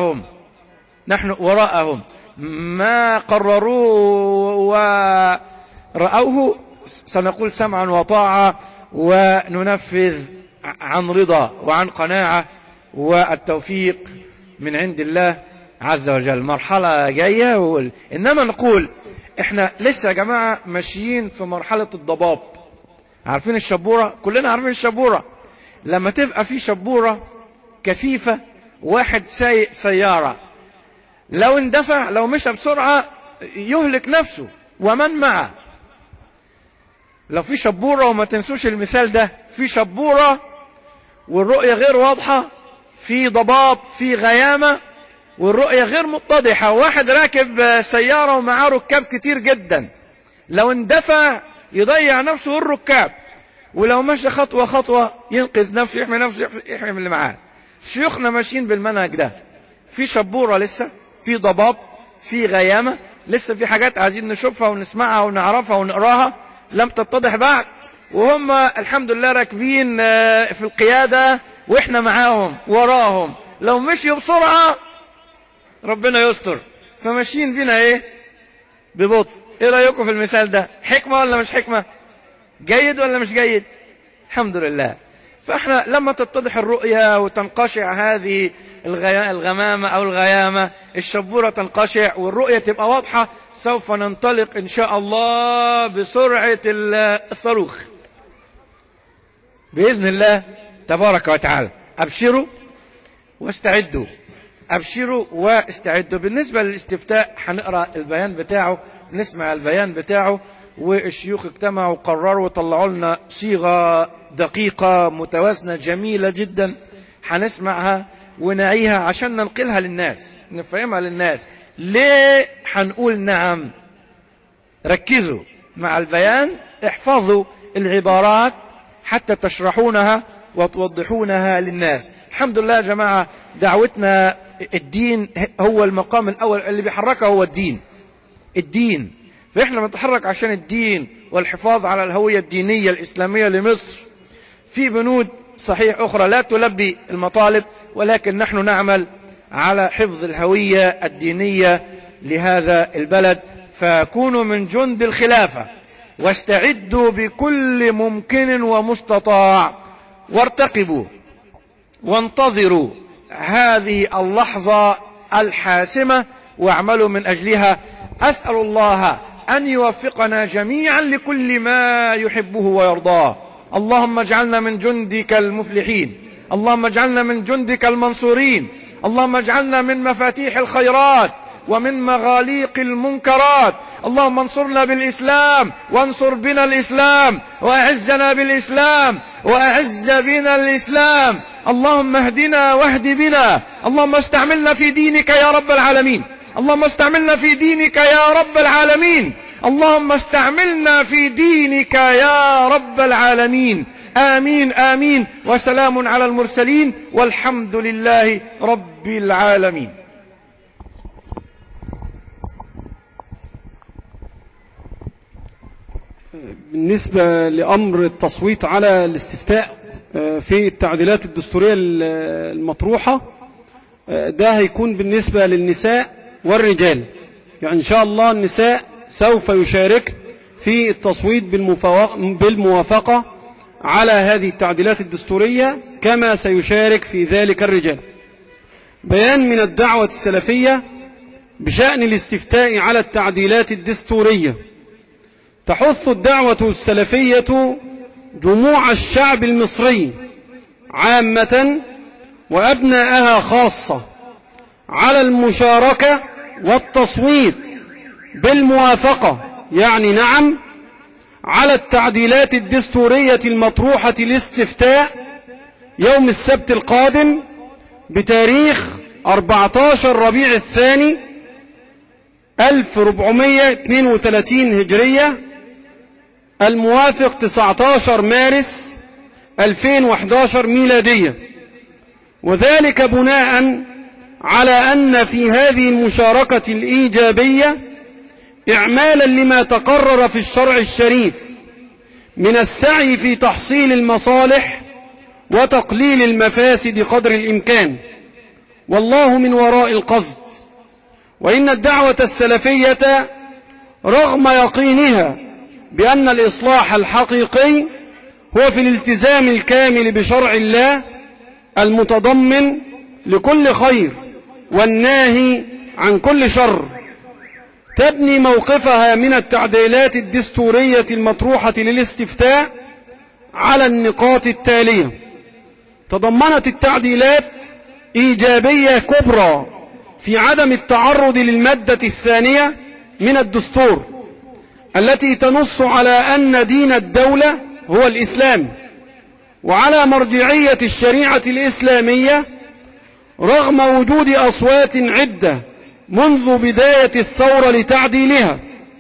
وراءهم ما قرروا ورأوه سنقول سمعا وطاعة وننفذ عن رضا وعن قناعة، والتوفيق من عند الله عز وجل. مرحلة جاية إنما نقول إحنا لسه يا جماعة ماشيين في مرحلة الضباب. عارفين الشبورة؟ كلنا عارفين الشبورة. لما تبقى في شبورة كثيفة، واحد سايق سيارة لو اندفع، لو مشى بسرعة يهلك نفسه ومن معه. لو في شبورة، وما تنسوش المثال ده، في شبورة والرؤية غير واضحة، في ضباب، في غيامة والرؤية غير متضحة، واحد راكب سيارة ومعاه ركاب كتير جدا، لو اندفع يضيع نفسه والركاب، ولو مشى خطوة خطوة ينقذ نفسه، يحمي نفسه، يحمي اللي معاه. شيوخنا ماشيين بالمنهج ده. في شبورة لسه، في ضباب، في غيامة، لسه في حاجات عايزين نشوفها ونسمعها ونعرفها ونقراها لم تتضح بعد، وهم الحمد لله راكبين في القيادة واحنا معاهم وراهم. لو مشيوا بسرعة ربنا يستر، فماشيين بينا ببطء. ايه رأيكم في المثال ده؟ حكمة ولا مش حكمة؟ جيد ولا مش جيد؟ الحمد لله. فاحنا لما تتضح الرؤية وتنقشع هذه الغمامة او الغيامة، الشبورة تنقشع والرؤية تبقى واضحة، سوف ننطلق ان شاء الله بسرعة الصاروخ بإذن الله تبارك وتعالى. ابشروا واستعدوا، ابشروا واستعدوا. بالنسبة للاستفتاء هنقرأ البيان بتاعه، نسمع البيان بتاعه، والشيوخ اجتمعوا وقرروا وطلعوا لنا صيغة دقيقة متوازنة جميلة جدا، هنسمعها ونعيها عشان ننقلها للناس، نفهمها للناس. ليه هنقول نعم؟ ركزوا مع البيان، احفظوا العبارات حتى تشرحونها وتوضحونها للناس. الحمد لله يا جماعة، دعوتنا الدين هو المقام الأول اللي بيحركه، هو الدين. الدين. فإحنا بنتحرك عشان الدين والحفاظ على الهوية الدينية الإسلامية لمصر. في بنود صحيح أخرى لا تلبي المطالب، ولكن نحن نعمل على حفظ الهوية الدينية لهذا البلد. فكونوا من جند الخلافة واستعدوا بكل ممكن ومستطاع، وارتقبوا وانتظروا هذه اللحظة الحاسمة واعملوا من أجلها. أسأل الله أن يوفقنا جميعا لكل ما يحبه ويرضاه. اللهم اجعلنا من جندك المفلحين، اللهم اجعلنا من جندك المنصورين، اللهم اجعلنا من مفاتيح الخيرات ومن مغاليق المنكرات. اللهم انصرنا بالإسلام وانصر بنا الإسلام، وأعزنا بالإسلام وأعز بنا الإسلام. اللهم اهدنا واهد بنا، اللهم استعملنا في دينك يا رب العالمين، اللهم استعملنا في دينك يا رب العالمين، اللهم استعملنا في دينك يا رب العالمين. آمين آمين. وسلام على المرسلين والحمد لله رب العالمين. بالنسبة لأمر التصويت على الاستفتاء في التعديلات الدستورية المطروحة، ده هيكون بالنسبة للنساء والرجال. يعني إن شاء الله النساء سوف يشارك في التصويت بالموافقة على هذه التعديلات الدستورية كما سيشارك في ذلك الرجال. بيان من الدعوة السلفية بشأن الاستفتاء على التعديلات الدستورية. تحث الدعوة السلفية جموع الشعب المصري عامة وأبناءها خاصة على المشاركة والتصويت بالموافقة، يعني نعم، على التعديلات الدستورية المطروحة للاستفتاء يوم السبت القادم بتاريخ 14 ربيع الثاني 1432 هجرية، الموافق 19 مارس 2011 ميلادية. وذلك بناء على أن في هذه المشاركة الإيجابية إعمالا لما تقرر في الشرع الشريف من السعي في تحصيل المصالح وتقليل المفاسد قدر الإمكان، والله من وراء القصد. وإن الدعوة السلفية رغم يقينها بأن الإصلاح الحقيقي هو في الالتزام الكامل بشرع الله المتضمن لكل خير والناهي عن كل شر، تبني موقفها من التعديلات الدستورية المطروحة للاستفتاء على النقاط التالية. تضمنت التعديلات إيجابية كبرى في عدم التعرض للمادة الثانية من الدستور التي تنص على أن دين الدولة هو الإسلام، وعلى مرجعية الشريعة الإسلامية رغم وجود أصوات عدة منذ بداية الثورة لتعديلها.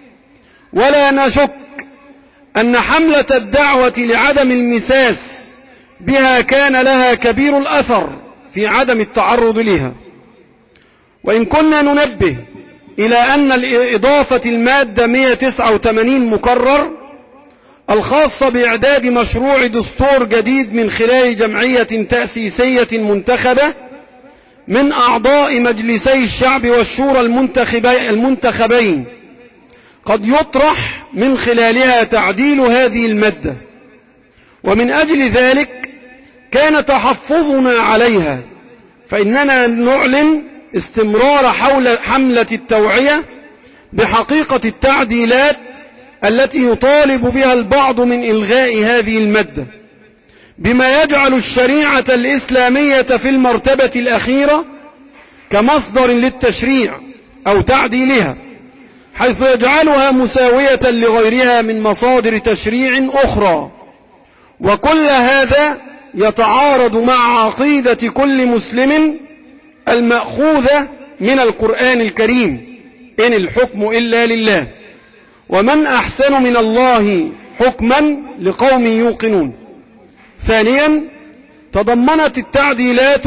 ولا نشك أن حملة الدعوة لعدم المساس بها كان لها كبير الأثر في عدم التعرض لها. وإن كنا ننبه إلى أن الإضافة المادة 189 مكرر الخاصة بإعداد مشروع دستور جديد من خلال جمعية تأسيسية منتخبة من أعضاء مجلسي الشعب والشورى المنتخبين قد يطرح من خلالها تعديل هذه المادة، ومن أجل ذلك كان تحفظنا عليها، فإننا نعلن استمرار حول حملة التوعية بحقيقة التعديلات التي يطالب بها البعض من إلغاء هذه المادة، بما يجعل الشريعة الإسلامية في المرتبة الأخيرة كمصدر للتشريع أو تعديلها، حيث يجعلها مساوية لغيرها من مصادر تشريع أخرى. وكل هذا يتعارض مع عقيدة كل مسلم المأخوذة من القرآن الكريم: إن الحكم إلا لله، ومن أحسن من الله حكما لقوم يوقنون. ثانيا، تضمنت التعديلات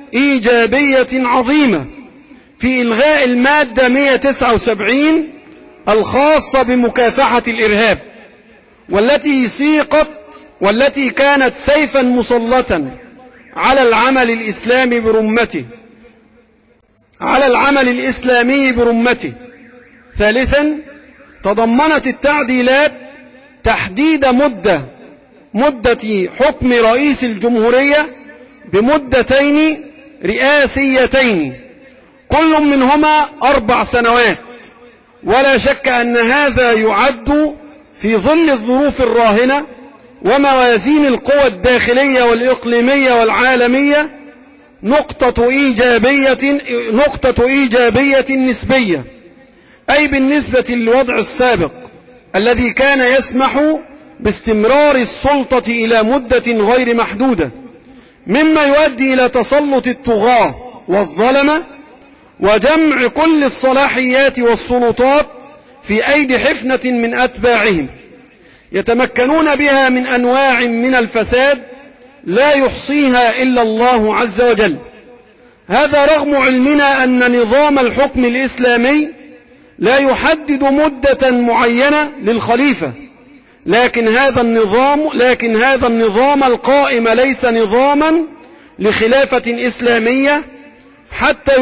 إيجابية عظيمة في إلغاء المادة 179 الخاصة بمكافحة الإرهاب، والتي كانت سيفا مسلطا على العمل الإسلامي برمته. ثالثا، تضمنت التعديلات تحديد مدة حكم رئيس الجمهورية بمدتين رئاسيتين كل منهما 4 سنوات، ولا شك أن هذا يعد في ظل الظروف الراهنة وموازين القوى الداخلية والإقليمية والعالمية نقطة إيجابية نسبية، أي بالنسبة للوضع السابق الذي كان يسمح باستمرار السلطة إلى مدة غير محدودة، مما يؤدي إلى تسلط الطغاة والظلمة وجمع كل الصلاحيات والسلطات في أيدي حفنة من أتباعهم يتمكنون بها من أنواع من الفساد لا يحصيها إلا الله عز وجل. هذا رغم علمنا أن نظام الحكم الإسلامي لا يحدد مدة معينة للخليفة، لكن هذا النظام القائم ليس نظاما لخلافة إسلامية حتى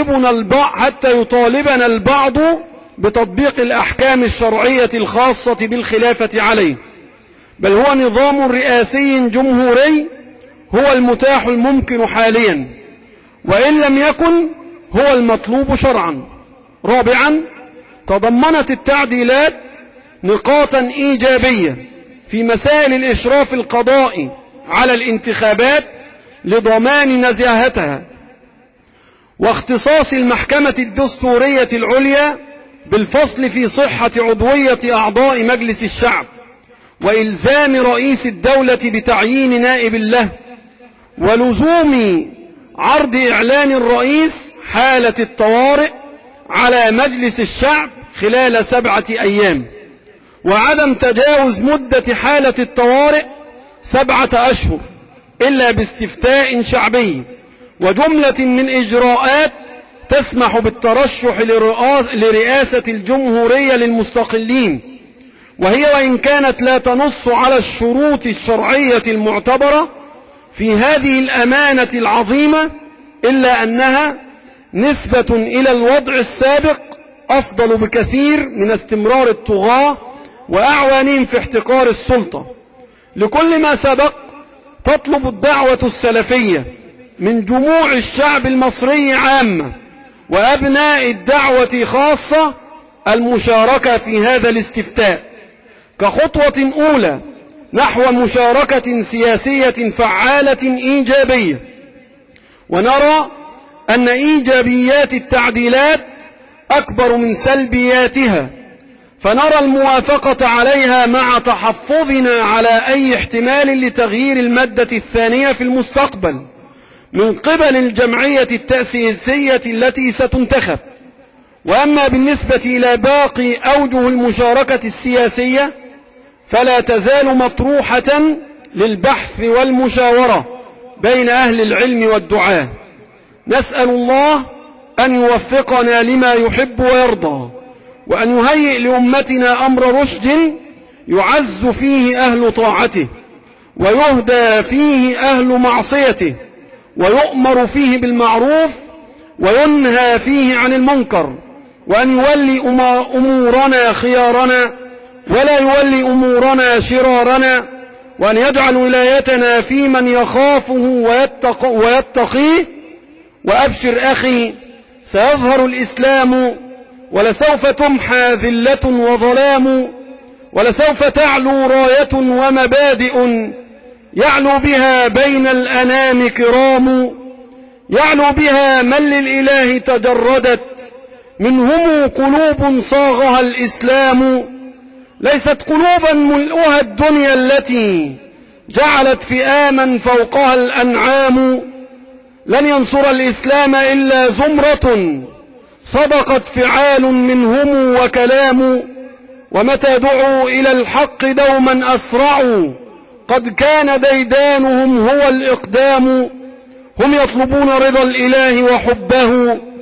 يطالبنا البعض بتطبيق الأحكام الشرعية الخاصة بالخلافة عليه، بل هو نظام رئاسي جمهوري هو المتاح الممكن حاليا، وإن لم يكن هو المطلوب شرعا. رابعا، تضمنت التعديلات نقاطا إيجابية في مسائل الإشراف القضائي على الانتخابات لضمان نزاهتها، واختصاص المحكمة الدستورية العليا بالفصل في صحة عضوية أعضاء مجلس الشعب، وإلزام رئيس الدولة بتعيين نائب له، ولزوم عرض إعلان الرئيس حالة الطوارئ على مجلس الشعب خلال 7 أيام، وعدم تجاوز مدة حالة الطوارئ 7 أشهر إلا باستفتاء شعبي، وجملة من إجراءات تسمح بالترشح لرئاسة الجمهورية للمستقلين، وهي وإن كانت لا تنص على الشروط الشرعية المعتبرة في هذه الأمانة العظيمة، إلا أنها نسبة إلى الوضع السابق أفضل بكثير من استمرار الطغاة وأعوانهم في احتكار السلطة. لكل ما سبق تطلب الدعوة السلفية من جموع الشعب المصري عامة وأبناء الدعوة خاصة المشاركة في هذا الاستفتاء كخطوة أولى نحو مشاركة سياسية فعالة إيجابية. ونرى أن إيجابيات التعديلات أكبر من سلبياتها، فنرى الموافقة عليها مع تحفظنا على أي احتمال لتغيير المادة الثانية في المستقبل من قبل الجمعية التأسيسية التي ستنتخب. وأما بالنسبة إلى باقي أوجه المشاركة السياسية فلا تزال مطروحة للبحث والمشاورة بين أهل العلم والدعاة. نسأل الله أن يوفقنا لما يحب ويرضى، وأن يهيئ لأمتنا أمر رشد يعز فيه أهل طاعته ويهدى فيه أهل معصيته، ويؤمر فيه بالمعروف وينهى فيه عن المنكر، وأن يولي أمورنا خيارنا ولا يولي أمورنا شرارنا، وأن يجعل ولايتنا في من يخافه ويتقيه. وأبشر أخي، سيظهر الإسلام ولسوف تمحى ذلة وظلام، ولسوف تعلو راية ومبادئ يعلو بها بين الأنام كرام، يعلو بها من للإله تجردت منهم قلوب صاغها الإسلام، ليست قلوبا ملؤها الدنيا التي جعلت فئاما فوقها الأنعام. لن ينصر الإسلام إلا زمرة صدقت فعال منهم وكلام، ومتى دعوا إلى الحق دوما أسرعوا قد كان ديدانهم هو الإقدام. هم يطلبون رضا الإله وحبه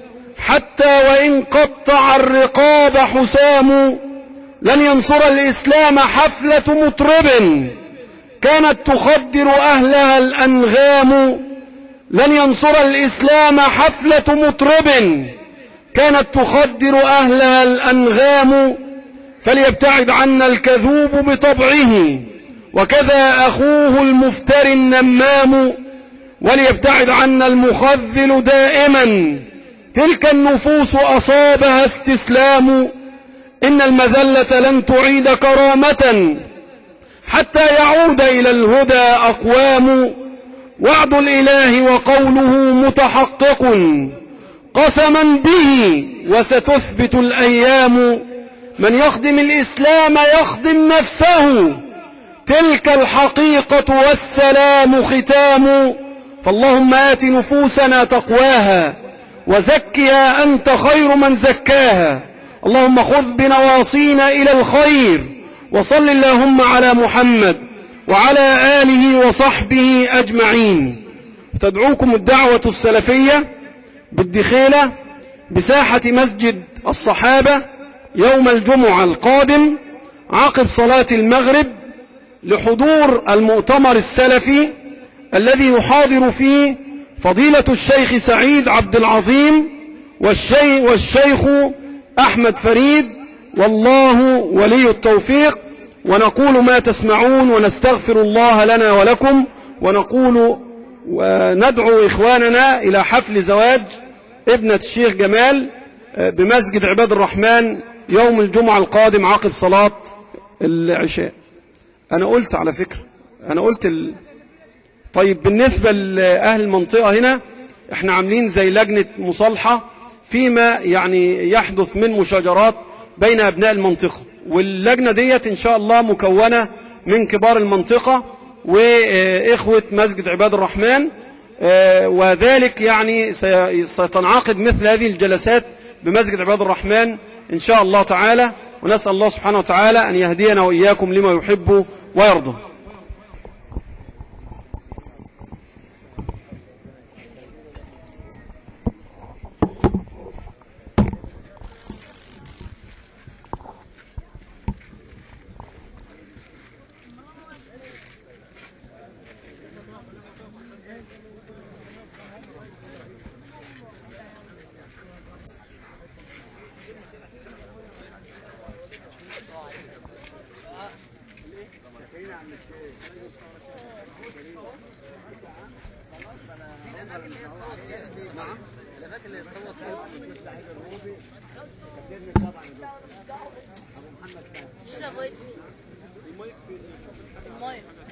حتى وإن قطع الرقاب حسام. لن ينصر الإسلام حفلة مطرب كانت تخدر أهلها الأنغام. لن ينصر الإسلام حفلة مطرب كانت تخدر أهلها الأنغام. فليبتعد عنا الكذوب بطبعه وكذا أخوه المفتري النمام. وليبتعد عنا المخذل دائما تلك النفوس أصابها استسلام. إن المذلة لن تعيد كرامة حتى يعود إلى الهدى أقوام. وعد الإله وقوله متحقق قسما به وستثبت الأيام. من يخدم الإسلام يخدم نفسه تلك الحقيقة والسلام ختام. فاللهم آت نفوسنا تقواها وزكها أنت خير من زكاها. اللهم خذ بنواصينا إلى الخير وصل اللهم على محمد وعلى آله وصحبه أجمعين. تدعوكم الدعوة السلفية بالدخيلة بساحة مسجد الصحابة يوم الجمعة القادم عقب صلاة المغرب لحضور المؤتمر السلفي الذي يحاضر فيه فضيلة الشيخ سعيد عبد العظيم والشيخ أحمد فريد والله ولي التوفيق. ونقول ما تسمعون ونستغفر الله لنا ولكم ونقول وندعو إخواننا إلى حفل زواج ابنة الشيخ جمال بمسجد عباد الرحمن يوم الجمعة القادم عقب صلاة العشاء. أنا قلت على فكرة طيب بالنسبة لأهل المنطقة هنا احنا عاملين زي لجنة مصالحة فيما يعني يحدث من مشاجرات بين أبناء المنطقة، واللجنة ديت إن شاء الله مكونة من كبار المنطقة وإخوة مسجد عباد الرحمن، وذلك يعني ستنعقد مثل هذه الجلسات بمسجد عباد الرحمن إن شاء الله تعالى. ونسأل الله سبحانه وتعالى أن يهدينا وإياكم لما يحب ويرضى. المايك